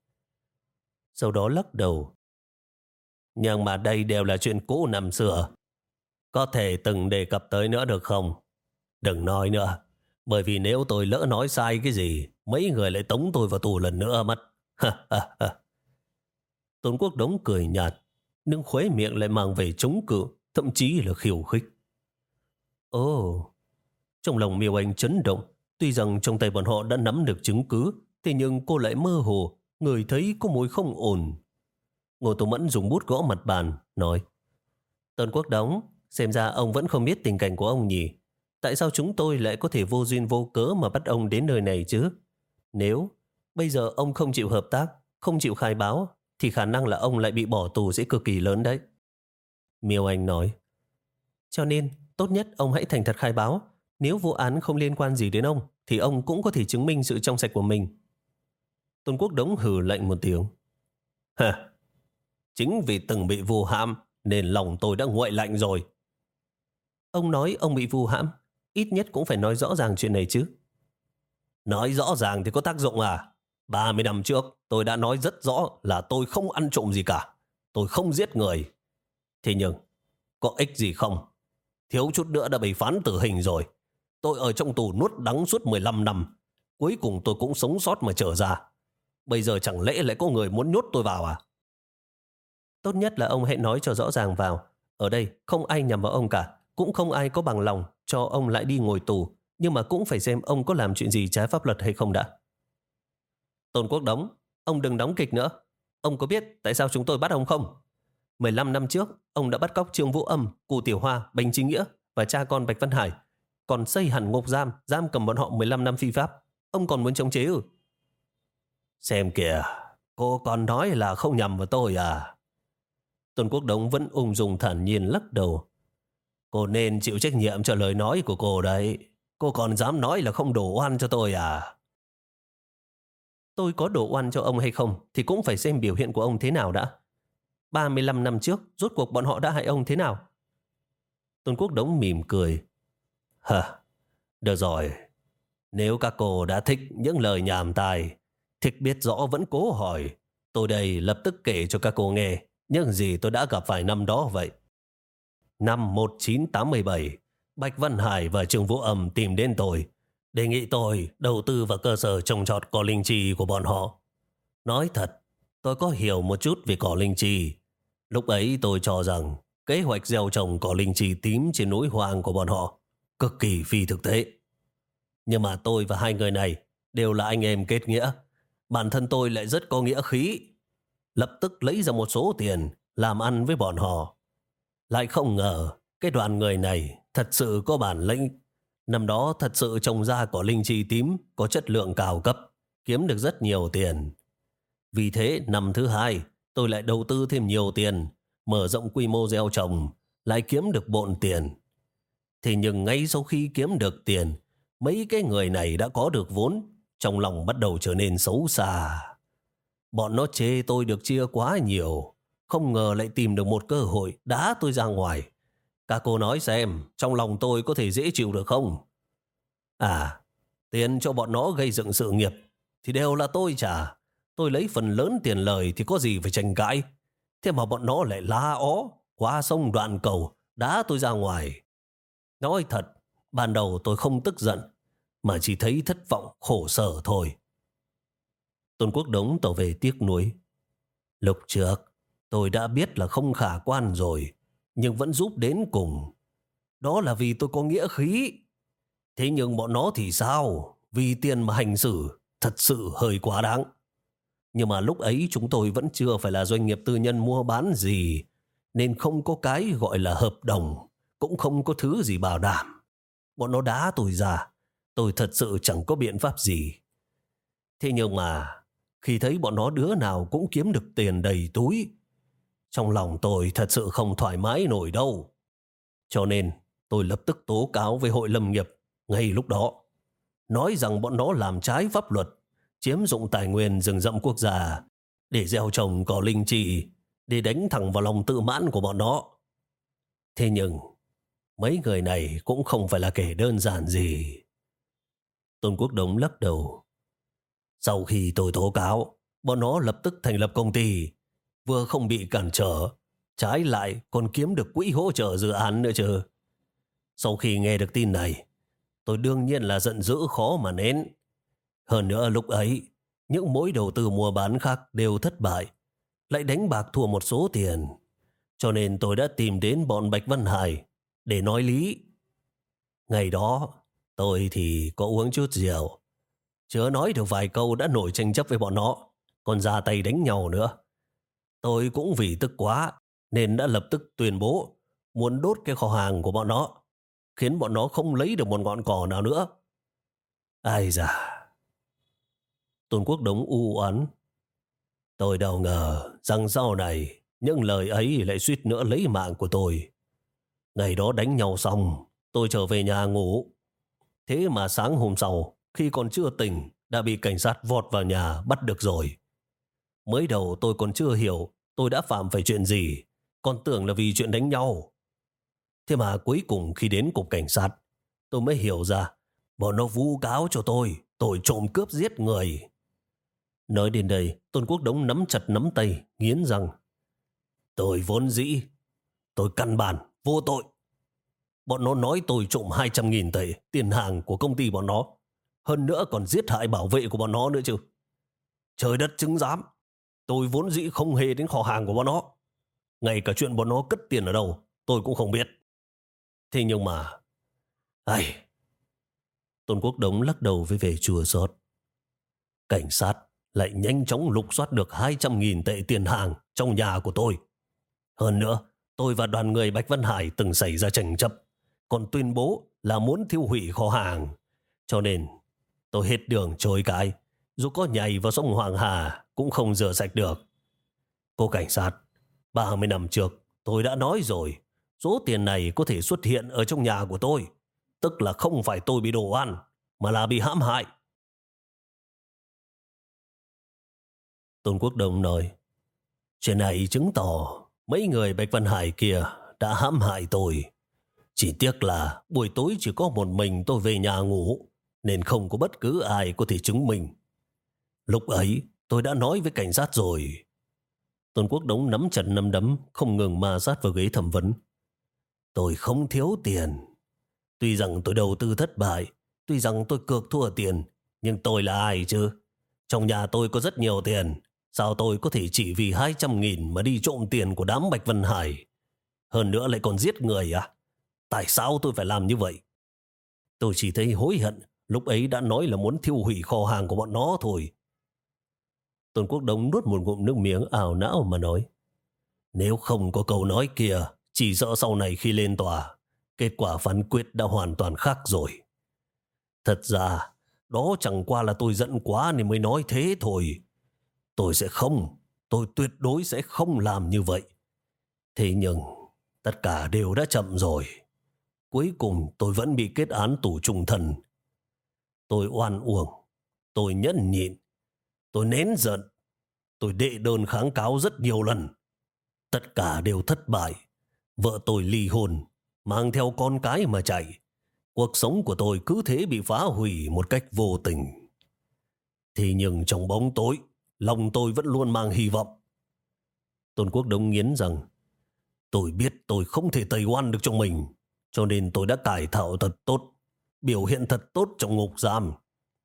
Sau đó lắc đầu. Nhưng mà đây đều là chuyện cũ năm xưa. Có thể từng đề cập tới nữa được không? Đừng nói nữa, bởi vì nếu tôi lỡ nói sai cái gì, mấy người lại tống tôi vào tù lần nữa mất. Ha ha ha. Tôn Quốc Đống cười nhạt, nhưng khóe miệng lại mang về chống cự, thậm chí là khiêu khích. Ồ, trong lòng Miêu Anh chấn động. Tuy rằng trong tay bọn họ đã nắm được chứng cứ, thế nhưng cô lại mơ hồ, người thấy có mùi không ổn. Ngô Tô Mẫn dùng bút gõ mặt bàn, nói. Tôn Quốc Đống, xem ra ông vẫn không biết tình cảnh của ông nhỉ. Tại sao chúng tôi lại có thể vô duyên vô cớ mà bắt ông đến nơi này chứ? Nếu bây giờ ông không chịu hợp tác, không chịu khai báo, thì khả năng là ông lại bị bỏ tù sẽ cực kỳ lớn đấy. Miêu Anh nói. Cho nên, tốt nhất ông hãy thành thật khai báo. Nếu vụ án không liên quan gì đến ông, thì ông cũng có thể chứng minh sự trong sạch của mình. Tôn Quốc Đống hừ lạnh một tiếng. Hả? Chính vì từng bị vu hãm nên lòng tôi đã nguội lạnh rồi. Ông nói ông bị vu hãm, ít nhất cũng phải nói rõ ràng chuyện này chứ. Nói rõ ràng thì có tác dụng à? ba mươi năm trước tôi đã nói rất rõ là tôi không ăn trộm gì cả. Tôi không giết người. Thế nhưng, có ích gì không? Thiếu chút nữa đã bị phán tử hình rồi. Tôi ở trong tù nuốt đắng suốt mười lăm năm. Cuối cùng tôi cũng sống sót mà trở ra. Bây giờ chẳng lẽ lại có người muốn nhốt tôi vào à? Tốt nhất là ông hãy nói cho rõ ràng vào. Ở đây không ai nhằm vào ông cả. Cũng không ai có bằng lòng cho ông lại đi ngồi tù. Nhưng mà cũng phải xem ông có làm chuyện gì trái pháp luật hay không đã. Tôn Quốc Đống, ông đừng đóng kịch nữa. Ông có biết tại sao chúng tôi bắt ông không? mười lăm năm trước, ông đã bắt cóc Trương Vũ Âm, Cụ Tiểu Hoa, Bành Chính Nghĩa và cha con Bạch Văn Hải. Còn xây hẳn ngục giam, giam cầm bọn họ mười lăm năm phi pháp. Ông còn muốn chống chế ư? Xem kìa, cô còn nói là không nhầm vào tôi à? Tôn Quốc Đống vẫn ung dung thản nhiên lắc đầu. Cô nên chịu trách nhiệm cho lời nói của cô đấy. Cô còn dám nói là không đổ oan cho tôi à? Tôi có đổ oan cho ông hay không thì cũng phải xem biểu hiện của ông thế nào đã. ba mươi lăm năm trước, rốt cuộc bọn họ đã hại ông thế nào? Tôn Quốc Đống mỉm cười. Hả, được rồi. Nếu các cô đã thích những lời nhảm tai, thích biết rõ vẫn cố hỏi, tôi đây lập tức kể cho các cô nghe những gì tôi đã gặp phải năm đó vậy. Năm một nghìn chín trăm tám mươi bảy, Bạch Văn Hải và Trương Vũ Âm tìm đến tôi, đề nghị tôi đầu tư vào cơ sở trồng trọt cỏ linh chi của bọn họ. Nói thật, tôi có hiểu một chút về cỏ linh chi. Lúc ấy tôi cho rằng kế hoạch gieo trồng cỏ linh chi tím trên núi hoang của bọn họ cực kỳ phi thực tế. Nhưng mà tôi và hai người này đều là anh em kết nghĩa. Bản thân tôi lại rất có nghĩa khí. Lập tức lấy ra một số tiền làm ăn với bọn họ. Lại không ngờ cái đoàn người này thật sự có bản lĩnh. Năm đó thật sự trồng ra cỏ linh chi tím có chất lượng cao cấp, kiếm được rất nhiều tiền. Vì thế năm thứ hai tôi lại đầu tư thêm nhiều tiền, mở rộng quy mô gieo trồng, lại kiếm được bộn tiền. Thế nhưng ngay sau khi kiếm được tiền, mấy cái người này đã có được vốn, trong lòng bắt đầu trở nên xấu xa. Bọn nó chê tôi được chia quá nhiều, không ngờ lại tìm được một cơ hội đá tôi ra ngoài. Các cô nói xem, trong lòng tôi có thể dễ chịu được không? À, tiền cho bọn nó gây dựng sự nghiệp thì đều là tôi trả. Tôi lấy phần lớn tiền lời thì có gì phải tranh cãi. Thế mà bọn nó lại la ó, qua sông đoạn cầu, đá tôi ra ngoài. Nói thật, ban đầu tôi không tức giận, mà chỉ thấy thất vọng, khổ sở thôi. Tôn Quốc Đống tỏ về tiếc nuối. Lúc trước, tôi đã biết là không khả quan rồi, nhưng vẫn giúp đến cùng. Đó là vì tôi có nghĩa khí. Thế nhưng bọn nó thì sao? Vì tiền mà hành xử, thật sự hơi quá đáng. Nhưng mà lúc ấy chúng tôi vẫn chưa phải là doanh nghiệp tư nhân mua bán gì, nên không có cái gọi là hợp đồng, cũng không có thứ gì bảo đảm. Bọn nó đá tôi ra, tôi thật sự chẳng có biện pháp gì. Thế nhưng mà, khi thấy bọn nó đứa nào cũng kiếm được tiền đầy túi, trong lòng tôi thật sự không thoải mái nổi đâu. Cho nên, tôi lập tức tố cáo với hội lâm nghiệp ngay lúc đó, nói rằng bọn nó làm trái pháp luật, chiếm dụng tài nguyên rừng rậm quốc gia để gieo trồng cỏ linh chi, để đánh thẳng vào lòng tự mãn của bọn nó. Thế nhưng, mấy người này cũng không phải là kẻ đơn giản gì. Tôn Quốc Đống lắc đầu. Sau khi tôi tố cáo, bọn nó lập tức thành lập công ty, vừa không bị cản trở, trái lại còn kiếm được quỹ hỗ trợ dự án nữa chứ. Sau khi nghe được tin này, tôi đương nhiên là giận dữ khó mà nén. Hơn nữa lúc ấy, những mối đầu tư mua bán khác đều thất bại, lại đánh bạc thua một số tiền. Cho nên tôi đã tìm đến bọn Bạch Văn Hải để nói lý. Ngày đó, tôi thì có uống chút rượu, chưa nói được vài câu đã nổi tranh chấp với bọn nó, còn ra tay đánh nhau nữa. Tôi cũng vì tức quá, nên đã lập tức tuyên bố muốn đốt cái kho hàng của bọn nó, khiến bọn nó không lấy được một ngọn cỏ nào nữa. Ai da! Tôn Quốc Đống u oán. Tôi đâu ngờ rằng sau này những lời ấy lại suýt nữa lấy mạng của tôi. Ngày đó đánh nhau xong, tôi trở về nhà ngủ. Thế mà sáng hôm sau, khi còn chưa tỉnh, đã bị cảnh sát vọt vào nhà bắt được rồi. Mới đầu tôi còn chưa hiểu tôi đã phạm phải chuyện gì, còn tưởng là vì chuyện đánh nhau. Thế mà cuối cùng khi đến cục cảnh sát, tôi mới hiểu ra bọn nó vu cáo cho tôi tội trộm cướp giết người. Nói đến đây, Tôn Quốc Đống nắm chặt nắm tay, nghiến răng. Tôi vốn dĩ, tôi căn bản, vô tội. Bọn nó nói tôi trộm hai trăm nghìn tệ tiền hàng của công ty bọn nó. Hơn nữa còn giết hại bảo vệ của bọn nó nữa chứ. Trời đất chứng giám, tôi vốn dĩ không hề đến kho hàng của bọn nó. Ngay cả chuyện bọn nó cất tiền ở đâu, tôi cũng không biết. Thế nhưng mà... Ai... Tôn Quốc Đống lắc đầu với vẻ chua xót. Cảnh sát lại nhanh chóng lục soát được hai trăm nghìn tệ tiền hàng trong nhà của tôi. Hơn nữa, tôi và đoàn người Bạch Văn Hải từng xảy ra tranh chấp, còn tuyên bố là muốn thiêu hủy kho hàng. Cho nên, tôi hết đường chối cãi, dù có nhảy vào sông Hoàng Hà cũng không rửa sạch được. Cô cảnh sát, ba mươi năm trước, tôi đã nói rồi, số tiền này có thể xuất hiện ở trong nhà của tôi, tức là không phải tôi bị đổ oan, mà là bị hãm hại. Tôn Quốc Đông nói, chuyện này chứng tỏ mấy người Bạch Văn Hải kia đã hãm hại tôi. Chỉ tiếc là buổi tối chỉ có một mình tôi về nhà ngủ, nên không có bất cứ ai có thể chứng minh. Lúc ấy tôi đã nói với cảnh sát rồi. Tôn Quốc Đống nắm chặt nắm đấm, không ngừng ma sát vào ghế thẩm vấn. Tôi không thiếu tiền. Tuy rằng tôi đầu tư thất bại, tuy rằng tôi cược thua tiền, nhưng tôi là ai chứ? Trong nhà tôi có rất nhiều tiền. Sao tôi có thể chỉ vì hai trăm nghìn mà đi trộm tiền của đám Bạch Văn Hải? Hơn nữa lại còn giết người à? Tại sao tôi phải làm như vậy? Tôi chỉ thấy hối hận, lúc ấy đã nói là muốn thiêu hủy kho hàng của bọn nó thôi. Tôn Quốc Đông nuốt một ngụm nước miếng ảo não mà nói. Nếu không có câu nói kia, chỉ sợ sau này khi lên tòa, kết quả phán quyết đã hoàn toàn khác rồi. Thật ra, đó chẳng qua là tôi giận quá nên mới nói thế thôi. Tôi sẽ không, tôi tuyệt đối sẽ không làm như vậy. Thế nhưng, tất cả đều đã chậm rồi. Cuối cùng tôi vẫn bị kết án tù trung thân. Tôi oan uổng, tôi nhẫn nhịn, tôi nén giận, tôi đệ đơn kháng cáo rất nhiều lần. Tất cả đều thất bại. Vợ tôi ly hôn, mang theo con cái mà chạy. Cuộc sống của tôi cứ thế bị phá hủy một cách vô tình. Thế nhưng trong bóng tối, lòng tôi vẫn luôn mang hy vọng. Tôn Quốc Đông nghiến rằng, tôi biết tôi không thể tẩy oan được trong mình, cho nên tôi đã cải tạo thật tốt, biểu hiện thật tốt trong ngục giam.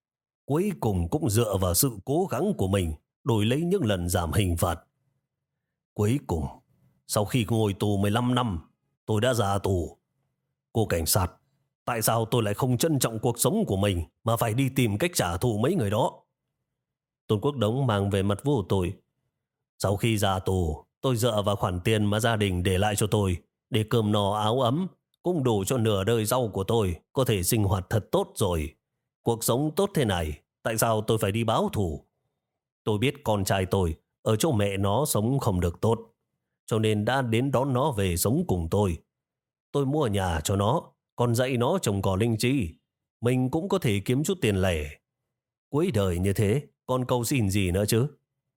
cuối cùng cũng dựa vào sự cố gắng của mình đổi lấy những lần giảm hình phạt. Cuối cùng, sau khi ngồi tù mười lăm năm, tôi đã ra tù. Cô cảnh sát, tại sao tôi lại không trân trọng cuộc sống của mình mà phải đi tìm cách trả thù mấy người đó? Tôn Quốc Đống mang về mặt vô tội. Sau khi ra tù, tôi dựa vào khoản tiền mà gia đình để lại cho tôi để cơm no áo ấm, cũng đủ cho nửa đời sau của tôi có thể sinh hoạt thật tốt rồi. Cuộc sống tốt thế này, tại sao tôi phải đi báo thù? Tôi biết con trai tôi ở chỗ mẹ nó sống không được tốt, cho nên đã đến đón nó về sống cùng tôi. Tôi mua nhà cho nó, còn dạy nó trồng cỏ linh chi. Mình cũng có thể kiếm chút tiền lẻ. Cuối đời như thế, còn cầu xin gì nữa chứ?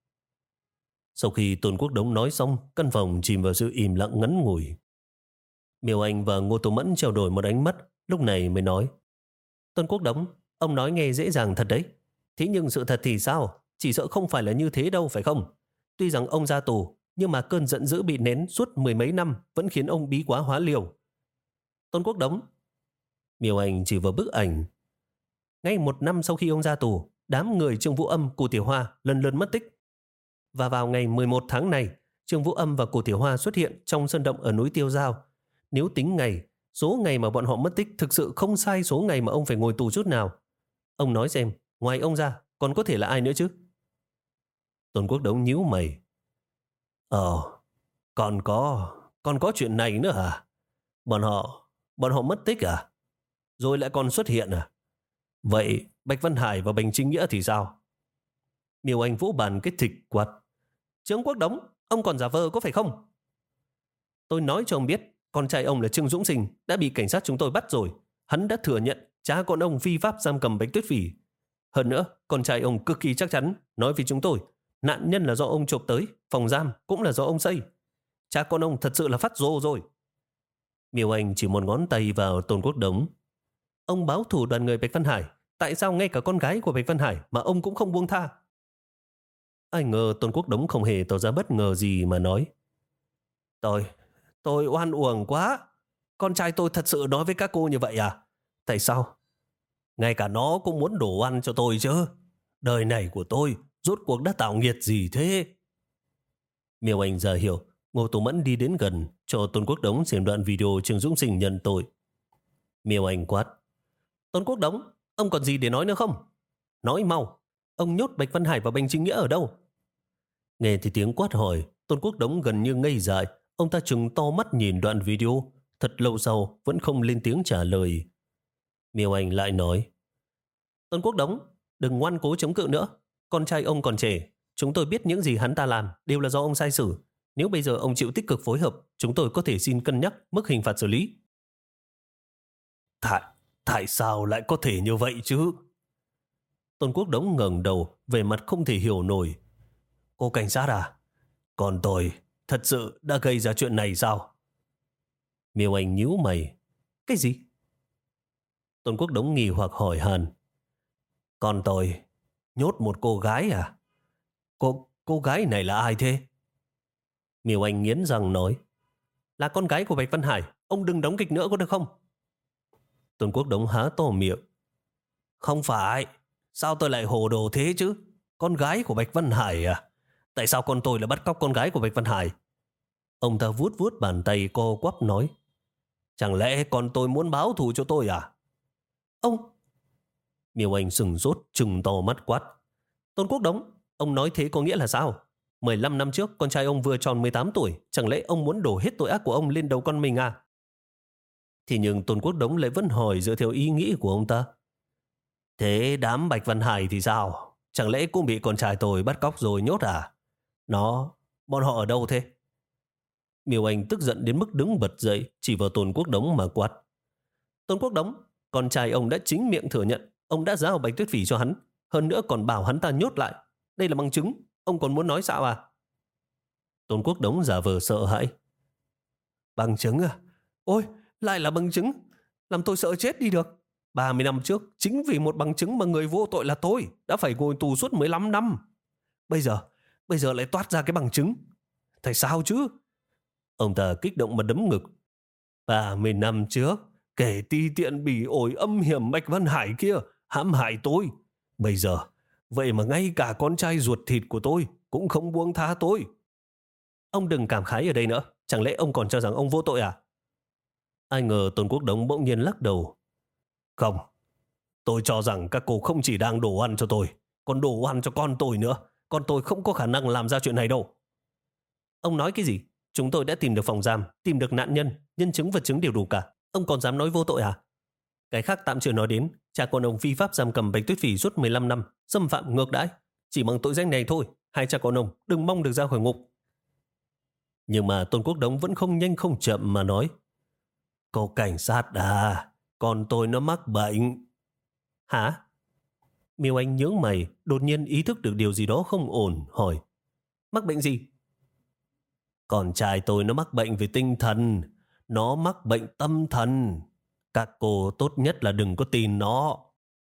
Sau khi Tôn Quốc Đống nói xong, căn phòng chìm vào sự im lặng ngắn ngủi. Miêu Anh và Ngô Tô Mẫn trao đổi một ánh mắt, lúc này mới nói: Tôn Quốc Đống, ông nói nghe dễ dàng thật đấy. Thế nhưng sự thật thì sao? Chỉ sợ không phải là như thế đâu phải không? Tuy rằng ông ra tù, nhưng mà cơn giận dữ bị nén suốt mười mấy năm vẫn khiến ông bí quá hóa liều. Tôn Quốc Đống. Miêu Anh chỉ vào bức ảnh. Ngay một năm sau khi ông ra tù, đám người Trương Vũ Âm, Cổ Tiểu Hoa lần lượt mất tích. Và vào ngày mười một tháng này, Trương Vũ Âm và Cổ Tiểu Hoa xuất hiện trong sơn động ở núi Tiêu Giao. Nếu tính ngày, số ngày mà bọn họ mất tích thực sự không sai số ngày mà ông phải ngồi tù chút nào. Ông nói xem, ngoài ông ra, còn có thể là ai nữa chứ? Tôn Quốc Đống nhíu mày. Ờ, còn có, còn có chuyện này nữa hả? Bọn họ, bọn họ mất tích à? Rồi lại còn xuất hiện à? Vậy Bạch Văn Hải và Bành Chính Nghĩa thì sao? Miêu Anh vỗ bàn cái thịt quạt. Trương Quốc Đống, ông còn giả vờ có phải không? Tôi nói cho ông biết, con trai ông là Trương Dũng Sinh đã bị cảnh sát chúng tôi bắt rồi. Hắn đã thừa nhận cha con ông phi pháp giam cầm Bạch Tuyết Phỉ. Hơn nữa, con trai ông cực kỳ chắc chắn nói với chúng tôi, nạn nhân là do ông chộp tới, phòng giam cũng là do ông xây. Cha con ông thật sự là phát rồ rồi. Miêu Anh chỉ một ngón tay vào Tôn Quốc Đống. Ông báo thù đoàn người Bạch Văn Hải, tại sao ngay cả con gái của Bạch Văn Hải mà ông cũng không buông tha? Ai ngờ Tôn Quốc Đống không hề tỏ ra bất ngờ gì mà nói: Tôi, tôi oan uổng quá. Con trai tôi thật sự nói với các cô như vậy à? Tại sao? Ngay cả nó cũng muốn đổ oan cho tôi chứ. Đời này của tôi rốt cuộc đã tạo nghiệt gì thế? Miêu Anh giờ hiểu. Ngô Tô Mẫn đi đến gần cho Tôn Quốc Đống xem đoạn video Trương Dũng Sinh nhận tội. Miêu Anh quát: Tôn Quốc Đống, ông còn gì để nói nữa không? Nói mau, ông nhốt Bạch Văn Hải và Bành Chính Nghĩa ở đâu? Nghe thì tiếng quát hỏi, Tôn Quốc Đống gần như ngây dại. Ông ta trừng to mắt nhìn đoạn video, thật lâu sau vẫn không lên tiếng trả lời. Miêu Anh lại nói: Tôn Quốc Đống, đừng ngoan cố chống cự nữa. Con trai ông còn trẻ, chúng tôi biết những gì hắn ta làm đều là do ông sai xử. Nếu bây giờ ông chịu tích cực phối hợp, chúng tôi có thể xin cân nhắc mức hình phạt xử lý. Tại, tại sao lại có thể như vậy chứ? Tôn Quốc Đống ngẩng đầu, về mặt không thể hiểu nổi. Cô cảnh sát à? Còn tôi thật sự đã gây ra chuyện này sao? Miêu Anh nhíu mày. Cái gì? Tôn Quốc Đống nghi hoặc hỏi han. Còn tôi nhốt một cô gái à? Cô, cô gái này là ai thế? Miêu Anh nghiến răng nói: Là con gái của Bạch Văn Hải. Ông đừng đóng kịch nữa có được không? Tôn Quốc Đống há to miệng. Không phải. Sao tôi lại hồ đồ thế chứ? Con gái của Bạch Văn Hải à? Tại sao con tôi lại bắt cóc con gái của Bạch Văn Hải? Ông ta vuốt vuốt bàn tay co quắp nói: Chẳng lẽ con tôi muốn báo thù cho tôi à? Ông... Miêu Anh sừng sốt trừng to mắt quát: Tôn Quốc Đống, ông nói thế có nghĩa là sao? mười lăm năm trước con trai ông vừa tròn mười tám tuổi, chẳng lẽ ông muốn đổ hết tội ác của ông lên đầu con mình à? Thì nhưng Tôn Quốc Đống lại vẫn hỏi dựa theo ý nghĩ của ông ta. Thế đám Bạch Văn Hải thì sao? Chẳng lẽ cũng bị con trai tôi bắt cóc rồi nhốt à? Nó, bọn họ ở đâu thế? Miêu Anh tức giận đến mức đứng bật dậy, chỉ vào Tôn Quốc Đống mà quát: Tôn Quốc Đống, con trai ông đã chính miệng thừa nhận ông đã giao Bạch Tuyết Phỉ cho hắn, hơn nữa còn bảo hắn ta nhốt lại. Đây là bằng chứng, ông còn muốn nói sao à? Tôn Quốc Đống giả vờ sợ hãi. Bằng chứng à? Ôi, lại là bằng chứng, làm tôi sợ chết đi được. ba mươi năm trước, chính vì một bằng chứng mà người vô tội là tôi đã phải ngồi tù suốt mười lăm năm. Bây giờ, bây giờ lại toát ra cái bằng chứng. Tại sao chứ? Ông ta kích động mà đấm ngực. ba mươi năm trước, kẻ ti tiện bỉ ổi âm hiểm Bạch Văn Hải kia hãm hại tôi. Bây giờ, vậy mà ngay cả con trai ruột thịt của tôi cũng không buông tha tôi. Ông đừng cảm khái ở đây nữa. Chẳng lẽ ông còn cho rằng ông vô tội à? Ai ngờ Tôn Quốc Đống bỗng nhiên lắc đầu. Không, tôi cho rằng các cô không chỉ đang đổ oan cho tôi, còn đổ oan cho con tôi nữa. Con tôi không có khả năng làm ra chuyện này đâu. Ông nói cái gì? Chúng tôi đã tìm được phòng giam, tìm được nạn nhân, nhân chứng vật chứng đều đủ cả. Ông còn dám nói vô tội à? Cái khác tạm chưa nói đến, cha con ông phi pháp giam cầm Bạch Tuyết Phỉ suốt mười lăm năm, xâm phạm ngược đãi. Chỉ bằng tội danh này thôi, hai cha con ông đừng mong được ra khỏi ngục. Nhưng mà Tôn Quốc Đống vẫn không nhanh không chậm mà nói. Cô cảnh sát à, con tôi nó mắc bệnh. Hả? Miêu Anh nhướng mày, đột nhiên ý thức được điều gì đó không ổn, hỏi. Mắc bệnh gì? Con trai tôi nó mắc bệnh về tinh thần, nó mắc bệnh tâm thần. Các cô tốt nhất là đừng có tin nó.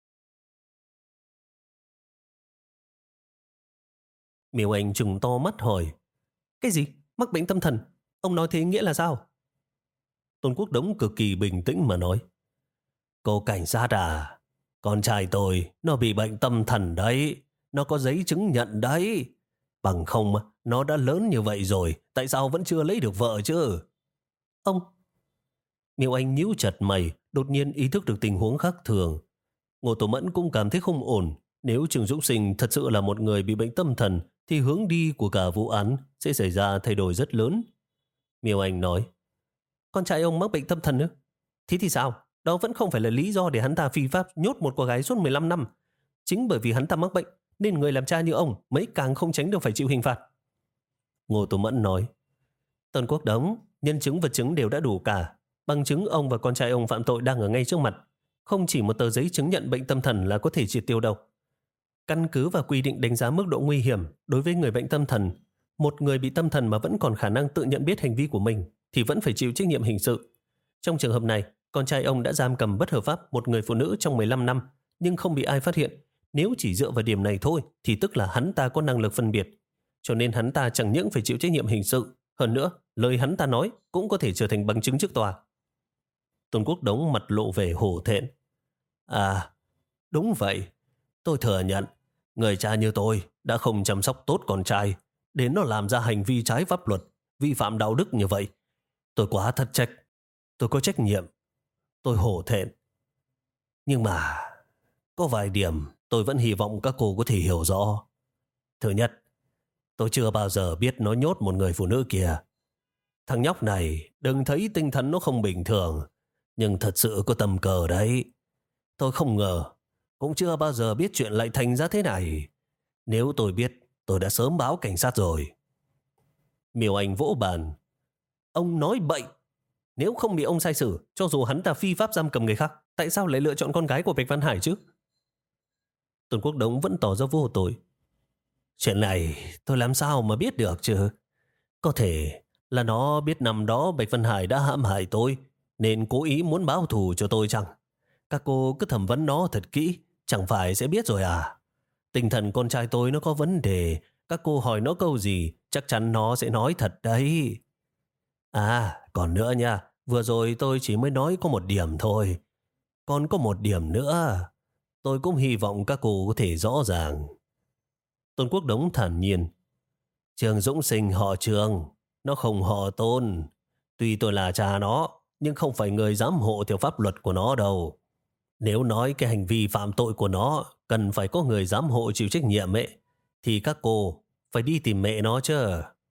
Miêu Anh trừng to mắt hỏi. Cái gì? Mắc bệnh tâm thần? Ông nói thế nghĩa là sao? Tôn Quốc Đống cực kỳ bình tĩnh mà nói. Cô cảnh sát à, con trai tôi nó bị bệnh tâm thần đấy. Nó có giấy chứng nhận đấy. Bằng không nó đã lớn như vậy rồi, tại sao vẫn chưa lấy được vợ chứ? Ông... Miêu Anh nhíu chặt mày, đột nhiên ý thức được tình huống khác thường. Ngô Tổ Mẫn cũng cảm thấy không ổn. Nếu Trương Dũng Sinh thật sự là một người bị bệnh tâm thần, thì hướng đi của cả vụ án sẽ xảy ra thay đổi rất lớn. Miêu Anh nói, con trai ông mắc bệnh tâm thần nữa. Thế thì sao? Đó vẫn không phải là lý do để hắn ta phi pháp nhốt một cô gái suốt mười lăm năm. Chính bởi vì hắn ta mắc bệnh, nên người làm cha như ông mấy càng không tránh được phải chịu hình phạt. Ngô Tổ Mẫn nói, Tôn Quốc Đống, nhân chứng vật chứng đều đã đủ cả. Bằng chứng ông và con trai ông phạm tội đang ở ngay trước mặt. Không chỉ một tờ giấy chứng nhận bệnh tâm thần là có thể triệt tiêu đâu. Căn cứ và quy định đánh giá mức độ nguy hiểm đối với người bệnh tâm thần, một người bị tâm thần mà vẫn còn khả năng tự nhận biết hành vi của mình thì vẫn phải chịu trách nhiệm hình sự. Trong trường hợp này, con trai ông đã giam cầm bất hợp pháp một người phụ nữ trong mười lăm năm nhưng không bị ai phát hiện. Nếu chỉ dựa vào điểm này thôi thì tức là hắn ta có năng lực phân biệt. Cho nên hắn ta chẳng những phải chịu trách nhiệm hình sự, hơn nữa, lời hắn ta nói cũng có thể trở thành bằng chứng trước tòa. Tôn Quốc Đống mặt lộ vẻ hổ thẹn. À, đúng vậy. Tôi thừa nhận, người cha như tôi đã không chăm sóc tốt con trai, đến nó làm ra hành vi trái pháp luật, vi phạm đạo đức như vậy. Tôi quá thất trách. Tôi có trách nhiệm. Tôi hổ thẹn. Nhưng mà, có vài điểm tôi vẫn hy vọng các cô có thể hiểu rõ. Thứ nhất, tôi chưa bao giờ biết nó nhốt một người phụ nữ kia. Thằng nhóc này đừng thấy tinh thần nó không bình thường, nhưng thật sự có tầm cờ đấy. Tôi không ngờ, cũng chưa bao giờ biết chuyện lại thành ra thế này. Nếu tôi biết, tôi đã sớm báo cảnh sát rồi. Miêu Anh vỗ bàn. Ông nói bậy. Nếu không bị ông sai xử, cho dù hắn ta phi pháp giam cầm người khác, tại sao lại lựa chọn con gái của Bạch Văn Hải chứ? Tôn Quốc Đống vẫn tỏ ra vô tội. Chuyện này tôi làm sao mà biết được chứ? Có thể là nó biết năm đó Bạch Văn Hải đã hãm hại tôi, nên cố ý muốn báo thù cho tôi chăng? Các cô cứ thẩm vấn nó thật kỹ, chẳng phải sẽ biết rồi à? Tinh thần con trai tôi nó có vấn đề, các cô hỏi nó câu gì, chắc chắn nó sẽ nói thật đấy. À, còn nữa nha, vừa rồi tôi chỉ mới nói có một điểm thôi. Còn có một điểm nữa, tôi cũng hy vọng các cô có thể rõ ràng. Tôn Quốc Đống thản nhiên. Trương Dũng Sinh họ Trương, nó không họ Tôn. Tuy tôi là cha nó, nhưng không phải người giám hộ theo pháp luật của nó đâu. Nếu nói cái hành vi phạm tội của nó cần phải có người giám hộ chịu trách nhiệm ấy, thì các cô phải đi tìm mẹ nó chứ.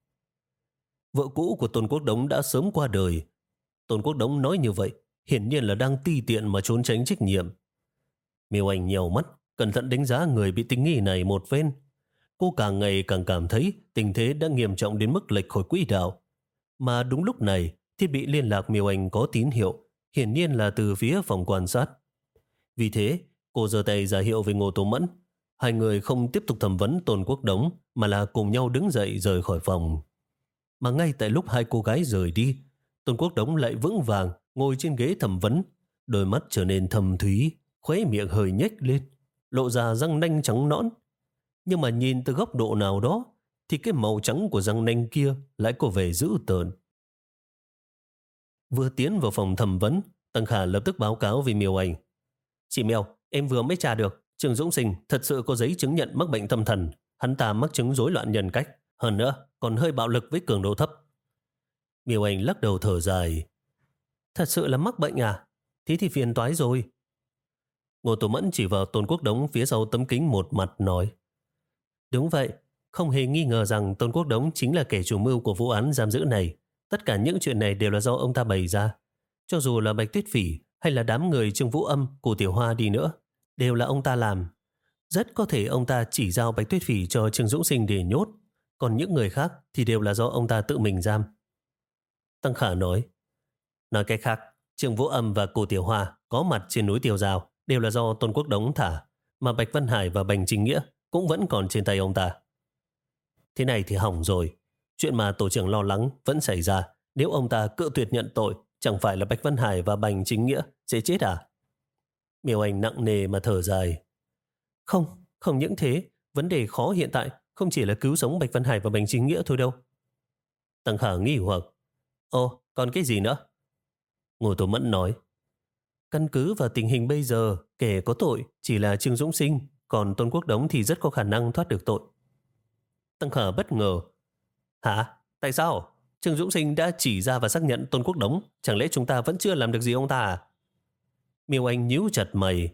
Vợ cũ của Tôn Quốc Đống đã sớm qua đời. Tôn Quốc Đống nói như vậy, hiển nhiên là đang ti tiện mà trốn tránh trách nhiệm. Miêu Anh nhiều mắt, cẩn thận đánh giá người bị tình nghi này một phen. Cô càng ngày càng cảm thấy tình thế đã nghiêm trọng đến mức lệch khỏi quỹ đạo. Mà đúng lúc này, thiết bị liên lạc Miêu Anh có tín hiệu, hiển nhiên là từ phía phòng quan sát. Vì thế, cô giơ tay ra hiệu với Ngô Tố Mẫn. Hai người không tiếp tục thẩm vấn Tôn Quốc Đống, mà là cùng nhau đứng dậy rời khỏi phòng. Mà ngay tại lúc hai cô gái rời đi, Tôn Quốc Đống lại vững vàng ngồi trên ghế thẩm vấn, đôi mắt trở nên thâm thúy, khóe miệng hơi nhếch lên, lộ ra răng nanh trắng nõn. Nhưng mà nhìn từ góc độ nào đó, thì cái màu trắng của răng nanh kia lại có vẻ dữ tợn. Vừa tiến vào phòng thẩm vấn, Tăng Khả lập tức báo cáo với Miêu Anh. Chị Mèo, em vừa mới tra được, Trương Dũng Sinh thật sự có giấy chứng nhận mắc bệnh tâm thần. Hắn ta mắc chứng rối loạn nhân cách, hơn nữa còn hơi bạo lực với cường độ thấp. Miêu Anh lắc đầu thở dài. Thật sự là mắc bệnh à? Thế thì phiền toái rồi. Ngô Tổ Mẫn chỉ vào Tôn Quốc Đống phía sau tấm kính một mặt nói. Đúng vậy, không hề nghi ngờ rằng Tôn Quốc Đống chính là kẻ chủ mưu của vụ án giam giữ này. Tất cả những chuyện này đều là do ông ta bày ra. Cho dù là Bạch Tuyết Phỉ hay là đám người Trương Vũ Âm, Cổ Tiểu Hoa đi nữa, đều là ông ta làm. Rất có thể ông ta chỉ giao Bạch Tuyết Phỉ cho Trương Dũng Sinh để nhốt, còn những người khác thì đều là do ông ta tự mình giam. Tăng Khả nói. Nói cách khác, Trương Vũ Âm và Cổ Tiểu Hoa có mặt trên núi Tiêu Giao đều là do Tôn Quốc Đống thả, mà Bạch Văn Hải và Bành Chính Nghĩa cũng vẫn còn trên tay ông ta. Thế này thì hỏng rồi. Chuyện mà tổ trưởng lo lắng vẫn xảy ra. Nếu ông ta cự tuyệt nhận tội, chẳng phải là Bạch Văn Hải và Bành Chính Nghĩa sẽ chết à? Miêu Anh nặng nề mà thở dài. Không, không những thế. Vấn đề khó hiện tại không chỉ là cứu sống Bạch Văn Hải và Bành Chính Nghĩa thôi đâu. Tăng Khả nghi hoặc. Ồ, còn cái gì nữa? Ngô Tổ Mẫn nói. Căn cứ vào tình hình bây giờ, kẻ có tội chỉ là Trương Dũng Sinh, còn Tôn Quốc Đống thì rất có khả năng thoát được tội. Tăng Khả bất ngờ. Hả? Tại sao? Trương Dũng Sinh đã chỉ ra và xác nhận Tôn Quốc Đống, chẳng lẽ chúng ta vẫn chưa làm được gì ông ta à? Miêu Anh nhíu chặt mày.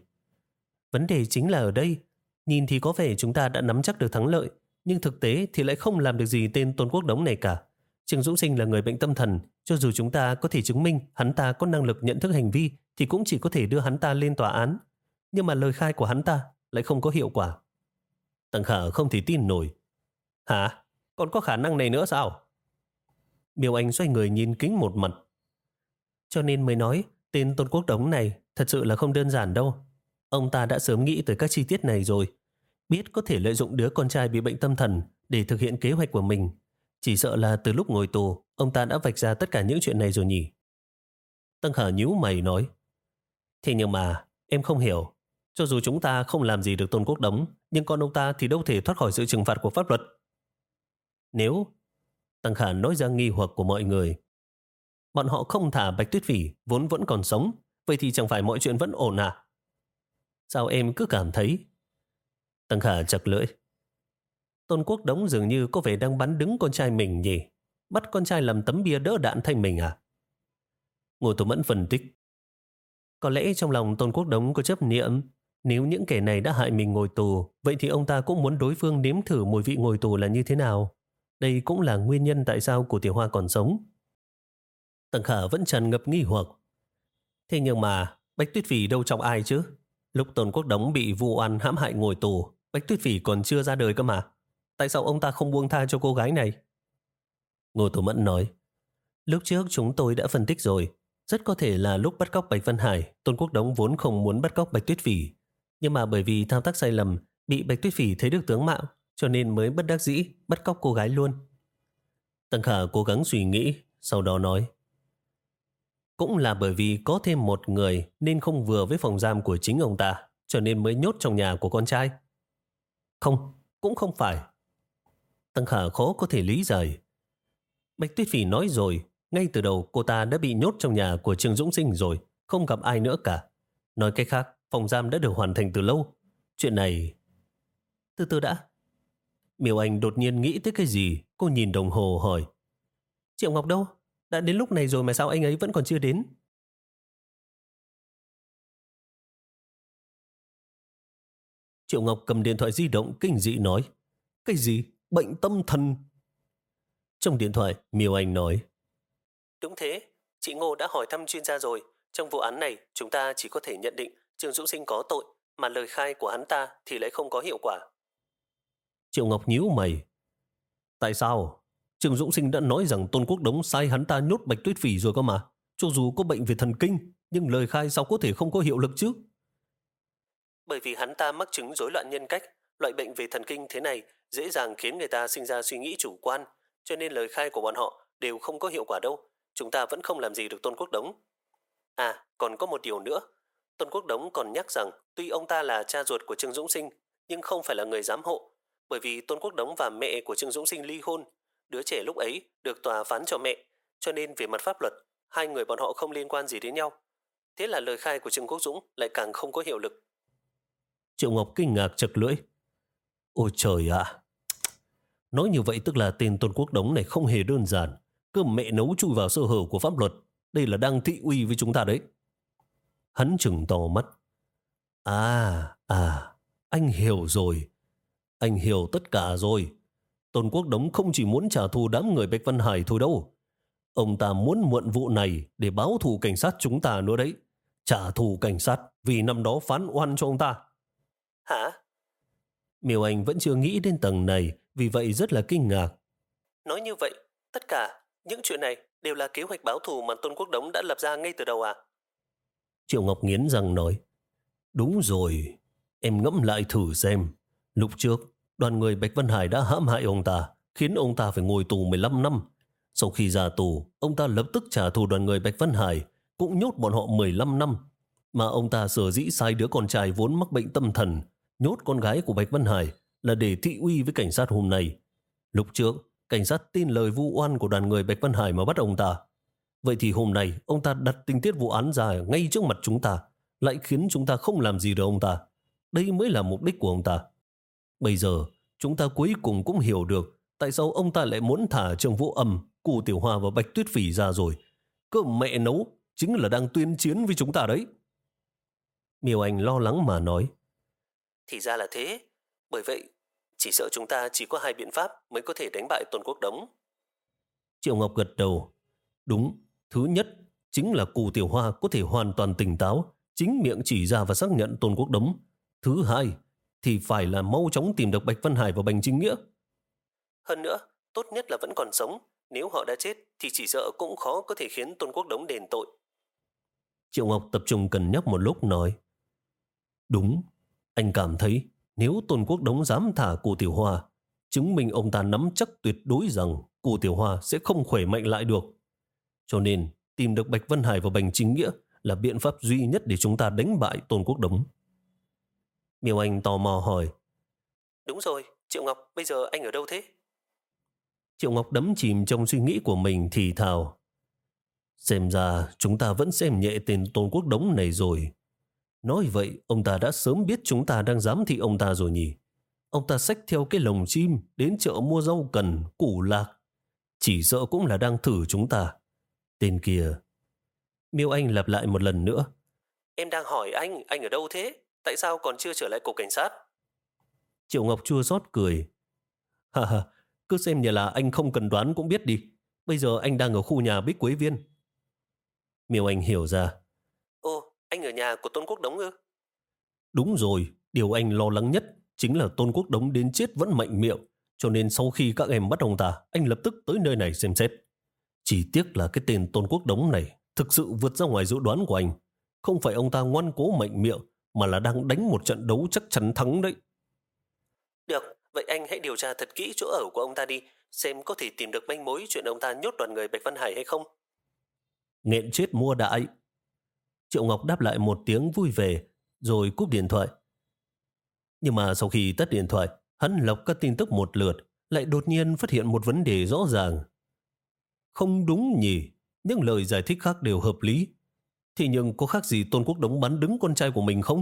Vấn đề chính là ở đây, nhìn thì có vẻ chúng ta đã nắm chắc được thắng lợi, nhưng thực tế thì lại không làm được gì tên Tôn Quốc Đống này cả. Trương Dũng Sinh là người bệnh tâm thần, cho dù chúng ta có thể chứng minh hắn ta có năng lực nhận thức hành vi thì cũng chỉ có thể đưa hắn ta lên tòa án. Nhưng mà lời khai của hắn ta lại không có hiệu quả. Tăng Khả không thể tin nổi. Hả? Còn có khả năng này nữa sao? Miêu Anh xoay người nhìn kính một mặt. Cho nên mới nói tên Tôn Quốc Đống này thật sự là không đơn giản đâu. Ông ta đã sớm nghĩ tới các chi tiết này rồi. Biết có thể lợi dụng đứa con trai bị bệnh tâm thần để thực hiện kế hoạch của mình. Chỉ sợ là từ lúc ngồi tù, ông ta đã vạch ra tất cả những chuyện này rồi nhỉ. Tăng Khả nhíu mày nói. Thế nhưng mà, em không hiểu. Cho dù chúng ta không làm gì được Tôn Quốc Đống, nhưng con ông ta thì đâu thể thoát khỏi sự trừng phạt của pháp luật. Nếu, Tăng Khả nói ra nghi hoặc của mọi người, bọn họ không thả Bạch Tuyết Phỉ vốn vẫn còn sống, vậy thì chẳng phải mọi chuyện vẫn ổn à? Sao em cứ cảm thấy? Tăng Khả chặt lưỡi. Tôn Quốc Đống dường như có vẻ đang bắn đứng con trai mình nhỉ? Bắt con trai làm tấm bia đỡ đạn thay mình à? Ngô Tổ Mẫn phân tích. Có lẽ trong lòng Tôn Quốc Đống có chấp niệm. Nếu những kẻ này đã hại mình ngồi tù, vậy thì ông ta cũng muốn đối phương nếm thử mùi vị ngồi tù là như thế nào. Đây cũng là nguyên nhân tại sao Cổ Tiểu Hoa còn sống. Tăng Khả vẫn tràn ngập nghi hoặc. Thế nhưng mà Bạch Tuyết Phỉ đâu trong ai chứ? Lúc Tôn Quốc Đống bị vu oan hãm hại ngồi tù, Bạch Tuyết Phỉ còn chưa ra đời cơ mà. Tại sao ông ta không buông tha cho cô gái này? Ngô Tổ Mẫn nói. Lúc trước chúng tôi đã phân tích rồi. Rất có thể là lúc bắt cóc Bạch Văn Hải, Tôn Quốc Đống vốn không muốn bắt cóc Bạch Tuyết Phỉ. Nhưng mà bởi vì thao tác sai lầm, bị Bạch Tuyết Phỉ thấy được tướng mạo, cho nên mới bất đắc dĩ bắt cóc cô gái luôn. Tăng Khả cố gắng suy nghĩ, sau đó nói. Cũng là bởi vì có thêm một người nên không vừa với phòng giam của chính ông ta, cho nên mới nhốt trong nhà của con trai. Không, cũng không phải. Tăng Khả khó có thể lý giải. Bạch Tuyết Phỉ nói rồi, ngay từ đầu cô ta đã bị nhốt trong nhà của Trương Dũng Sinh rồi, không gặp ai nữa cả. Nói cách khác, phòng giam đã được hoàn thành từ lâu. Chuyện này... Từ từ đã. Miêu Anh đột nhiên nghĩ tới cái gì, cô nhìn đồng hồ hỏi. Triệu Ngọc đâu? Đã đến lúc này rồi mà sao anh ấy vẫn còn chưa đến? Triệu Ngọc cầm điện thoại di động kinh dị nói. Cái gì? Bệnh tâm thần? Trong điện thoại, Miêu Anh nói. Đúng thế, chị Ngô đã hỏi thăm chuyên gia rồi. Trong vụ án này, chúng ta chỉ có thể nhận định Trương Dũng Sinh có tội, mà lời khai của hắn ta thì lại không có hiệu quả. Triệu Ngọc nhíu mày. Tại sao? Trương Dũng Sinh đã nói rằng Tôn Quốc Đống sai hắn ta nhốt Bạch Tuyết Phỉ rồi cơ mà. Cho dù có bệnh về thần kinh, nhưng lời khai sao có thể không có hiệu lực chứ? Bởi vì hắn ta mắc chứng rối loạn nhân cách, loại bệnh về thần kinh thế này dễ dàng khiến người ta sinh ra suy nghĩ chủ quan, cho nên lời khai của bọn họ đều không có hiệu quả đâu. Chúng ta vẫn không làm gì được Tôn Quốc Đống. À, còn có một điều nữa. Tôn Quốc Đống còn nhắc rằng tuy ông ta là cha ruột của Trương Dũng Sinh, nhưng không phải là người giám hộ, bởi vì Tôn Quốc Đống và mẹ của Trương Dũng Sinh ly hôn. Đứa trẻ lúc ấy được tòa phán cho mẹ, cho nên về mặt pháp luật, hai người bọn họ không liên quan gì đến nhau. Thế là lời khai của Trương Quốc Dũng lại càng không có hiệu lực. Triệu Ngọc kinh ngạc chật lưỡi. Ôi trời ạ! Nói như vậy tức là tên Tôn Quốc Đống này không hề đơn giản. Cơm mẹ nấu chui vào sơ hở của pháp luật. Đây là đang thị uy với chúng ta đấy. Hắn trừng to mắt. À, à, anh hiểu rồi. Anh hiểu tất cả rồi. Tôn Quốc Đống không chỉ muốn trả thù đám người Bạch Văn Hải thôi đâu. Ông ta muốn mượn vụ này để báo thù cảnh sát chúng ta nữa đấy. Trả thù cảnh sát vì năm đó phán oan cho ông ta. Hả? Miêu Anh vẫn chưa nghĩ đến tầng này, vì vậy rất là kinh ngạc. Nói như vậy, tất cả những chuyện này đều là kế hoạch báo thù mà Tôn Quốc Đống đã lập ra ngay từ đầu à? Triệu Ngọc nghiến răng nói. Đúng rồi, em ngẫm lại thử xem. Lúc trước, đoàn người Bạch Văn Hải đã hãm hại ông ta, khiến ông ta phải ngồi tù mười lăm năm. Sau khi ra tù, ông ta lập tức trả thù đoàn người Bạch Văn Hải, cũng nhốt bọn họ mười lăm năm. Mà ông ta sở dĩ sai đứa con trai vốn mắc bệnh tâm thần, nhốt con gái của Bạch Văn Hải là để thị uy với cảnh sát hôm nay. Lúc trước, cảnh sát tin lời vu oan của đoàn người Bạch Văn Hải mà bắt ông ta. Vậy thì hôm nay, ông ta đặt tình tiết vụ án ra ngay trước mặt chúng ta, lại khiến chúng ta không làm gì được ông ta. Đây mới là mục đích của ông ta. Bây giờ, chúng ta cuối cùng cũng hiểu được tại sao ông ta lại muốn thả Trương Vũ Âm, Cù Tiểu Hoa và Bạch Tuyết Phỉ ra rồi. Cơm mẹ nấu chính là đang tuyên chiến với chúng ta đấy. Miêu Anh lo lắng mà nói. Thì ra là thế. Bởi vậy, chỉ sợ chúng ta chỉ có hai biện pháp mới có thể đánh bại Tôn Quốc Đống. Triệu Ngọc gật đầu. Đúng, thứ nhất chính là Cù Tiểu Hoa có thể hoàn toàn tỉnh táo, chính miệng chỉ ra và xác nhận Tôn Quốc Đống. Thứ hai thì phải là mau chóng tìm được Bạch Văn Hải và Bành Chính Nghĩa. Hơn nữa, tốt nhất là vẫn còn sống. Nếu họ đã chết thì chỉ sợ cũng khó có thể khiến Tôn Quốc Đống đền tội. Triệu Ngọc tập trung cân nhắc một lúc nói. Đúng, anh cảm thấy nếu Tôn Quốc Đống dám thả Cù Tiểu Hoa, chứng minh ông ta nắm chắc tuyệt đối rằng Cù Tiểu Hoa sẽ không khỏe mạnh lại được. Cho nên tìm được Bạch Văn Hải và Bành Chính Nghĩa là biện pháp duy nhất để chúng ta đánh bại Tôn Quốc Đống. Miêu Anh tò mò hỏi. Đúng rồi, Triệu Ngọc, bây giờ anh ở đâu thế? Triệu Ngọc đắm chìm trong suy nghĩ của mình thì thào. Xem ra chúng ta vẫn xem nhẹ tên Tôn Quốc Đống này rồi. Nói vậy, ông ta đã sớm biết chúng ta đang giám thị ông ta rồi nhỉ? Ông ta xách theo cái lồng chim đến chợ mua rau cần, củ lạc. Chỉ sợ cũng là đang thử chúng ta. Tên kia. Miêu Anh lặp lại một lần nữa. Em đang hỏi anh, anh ở đâu thế? Tại sao còn chưa trở lại cục cảnh sát? Triệu Ngọc chua xót cười. Ha ha, cứ xem như là anh không cần đoán cũng biết đi. Bây giờ anh đang ở khu nhà Bích Quế Viên. Miêu Anh hiểu ra. Ồ, anh ở nhà của Tôn Quốc Đống ư? Đúng rồi, điều anh lo lắng nhất chính là Tôn Quốc Đống đến chết vẫn mạnh miệng. Cho nên sau khi các em bắt ông ta, anh lập tức tới nơi này xem xét. Chỉ tiếc là cái tên Tôn Quốc Đống này thực sự vượt ra ngoài dự đoán của anh. Không phải ông ta ngoan cố mạnh miệng, mà là đang đánh một trận đấu chắc chắn thắng đấy. Được, vậy anh hãy điều tra thật kỹ chỗ ở của ông ta đi, xem có thể tìm được manh mối chuyện ông ta nhốt đoàn người Bạch Văn Hải hay không. Nghẹn chết mua đại. Triệu Ngọc đáp lại một tiếng vui vẻ, rồi cúp điện thoại. Nhưng mà sau khi tắt điện thoại, hắn lọc các tin tức một lượt, lại đột nhiên phát hiện một vấn đề rõ ràng. Không đúng nhỉ, những lời giải thích khác đều hợp lý. Thì nhưng có khác gì Tôn Quốc Đống bắn đứng con trai của mình không?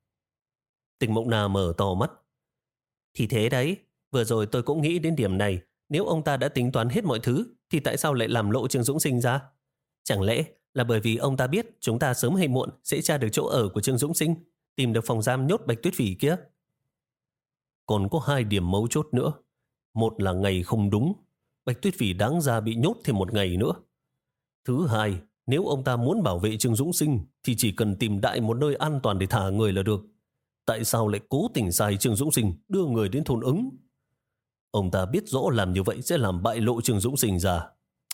Tình Mộng Na mở to mắt. Thì thế đấy, vừa rồi tôi cũng nghĩ đến điểm này. Nếu ông ta đã tính toán hết mọi thứ, thì tại sao lại làm lộ Trương Dũng Sinh ra? Chẳng lẽ là bởi vì ông ta biết chúng ta sớm hay muộn sẽ tra được chỗ ở của Trương Dũng Sinh, tìm được phòng giam nhốt Bạch Tuyết Phỉ kia? Còn có hai điểm mấu chốt nữa. Một là ngày không đúng, Bạch Tuyết Phỉ đáng ra bị nhốt thêm một ngày nữa. Thứ hai, nếu ông ta muốn bảo vệ Trương Dũng Sinh thì chỉ cần tìm đại một nơi an toàn để thả người là được. Tại sao lại cố tình sai Trương Dũng Sinh đưa người đến thôn Ứng? Ông ta biết rõ làm như vậy sẽ làm bại lộ Trương Dũng Sinh ra.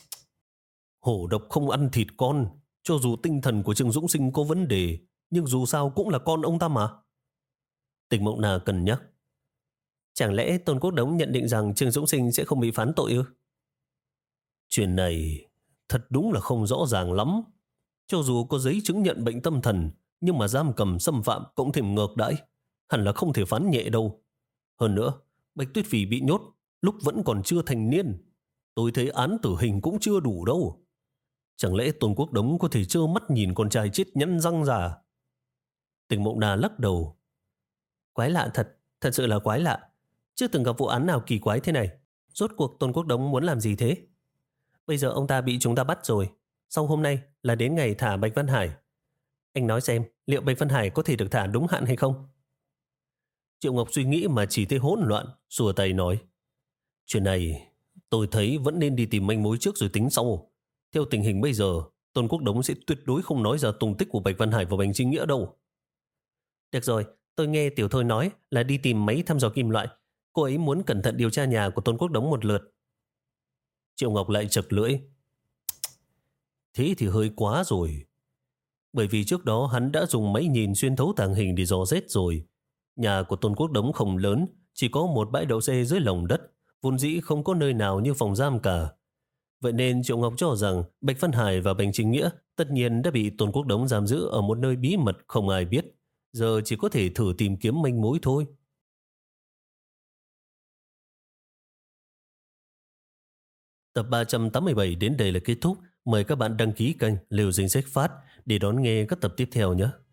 Hổ độc không ăn thịt con, cho dù tinh thần của Trương Dũng Sinh có vấn đề, nhưng dù sao cũng là con ông ta mà. Tình Mộng Na cân nhắc. Chẳng lẽ Tôn Quốc Đống nhận định rằng Trương Dũng Sinh sẽ không bị phán tội ư? Chuyện này thật đúng là không rõ ràng lắm. Cho dù có giấy chứng nhận bệnh tâm thần, nhưng mà giam cầm xâm phạm cũng thêm ngược đãi, hẳn là không thể phán nhẹ đâu. Hơn nữa, Bạch Tuyết Phỉ bị nhốt lúc vẫn còn chưa thành niên. Tôi thấy án tử hình cũng chưa đủ đâu. Chẳng lẽ Tôn Quốc Đống có thể trơ mắt nhìn con trai chết nhăn răng ra? Tình Mộng Na lắc đầu. Quái lạ thật, thật sự là quái lạ. Chưa từng gặp vụ án nào kỳ quái thế này. Rốt cuộc Tôn Quốc Đống muốn làm gì thế? Bây giờ ông ta bị chúng ta bắt rồi. Sau hôm nay là đến ngày thả Bạch Văn Hải. Anh nói xem, liệu Bạch Văn Hải có thể được thả đúng hạn hay không? Triệu Ngọc suy nghĩ mà chỉ thấy hỗn loạn, xua tay nói. Chuyện này, tôi thấy vẫn nên đi tìm manh mối trước rồi tính sau. Theo tình hình bây giờ, Tôn Quốc Đống sẽ tuyệt đối không nói ra tung tích của Bạch Văn Hải và Bành Chính Nghĩa đâu. Được rồi, tôi nghe Tiểu Thôi nói là đi tìm máy thăm dò kim loại. Cô ấy muốn cẩn thận điều tra nhà của Tôn Quốc Đống một lượt. Triệu Ngọc lại chật lưỡi. Thế thì hơi quá rồi. Bởi vì trước đó hắn đã dùng máy nhìn xuyên thấu tàng hình để dò xét rồi. Nhà của Tôn Quốc Đống không lớn, chỉ có một bãi đậu xe dưới lòng đất, vốn dĩ không có nơi nào như phòng giam cả. Vậy nên Triệu Ngọc cho rằng Bạch Văn Hải và Bành Chính Nghĩa tất nhiên đã bị Tôn Quốc Đống giam giữ ở một nơi bí mật không ai biết. Giờ chỉ có thể thử tìm kiếm manh mối thôi. Tập ba trăm tám mươi bảy đến đây là kết thúc. Mời các bạn đăng ký kênh Liều Dính Sách Phát để đón nghe các tập tiếp theo nhé.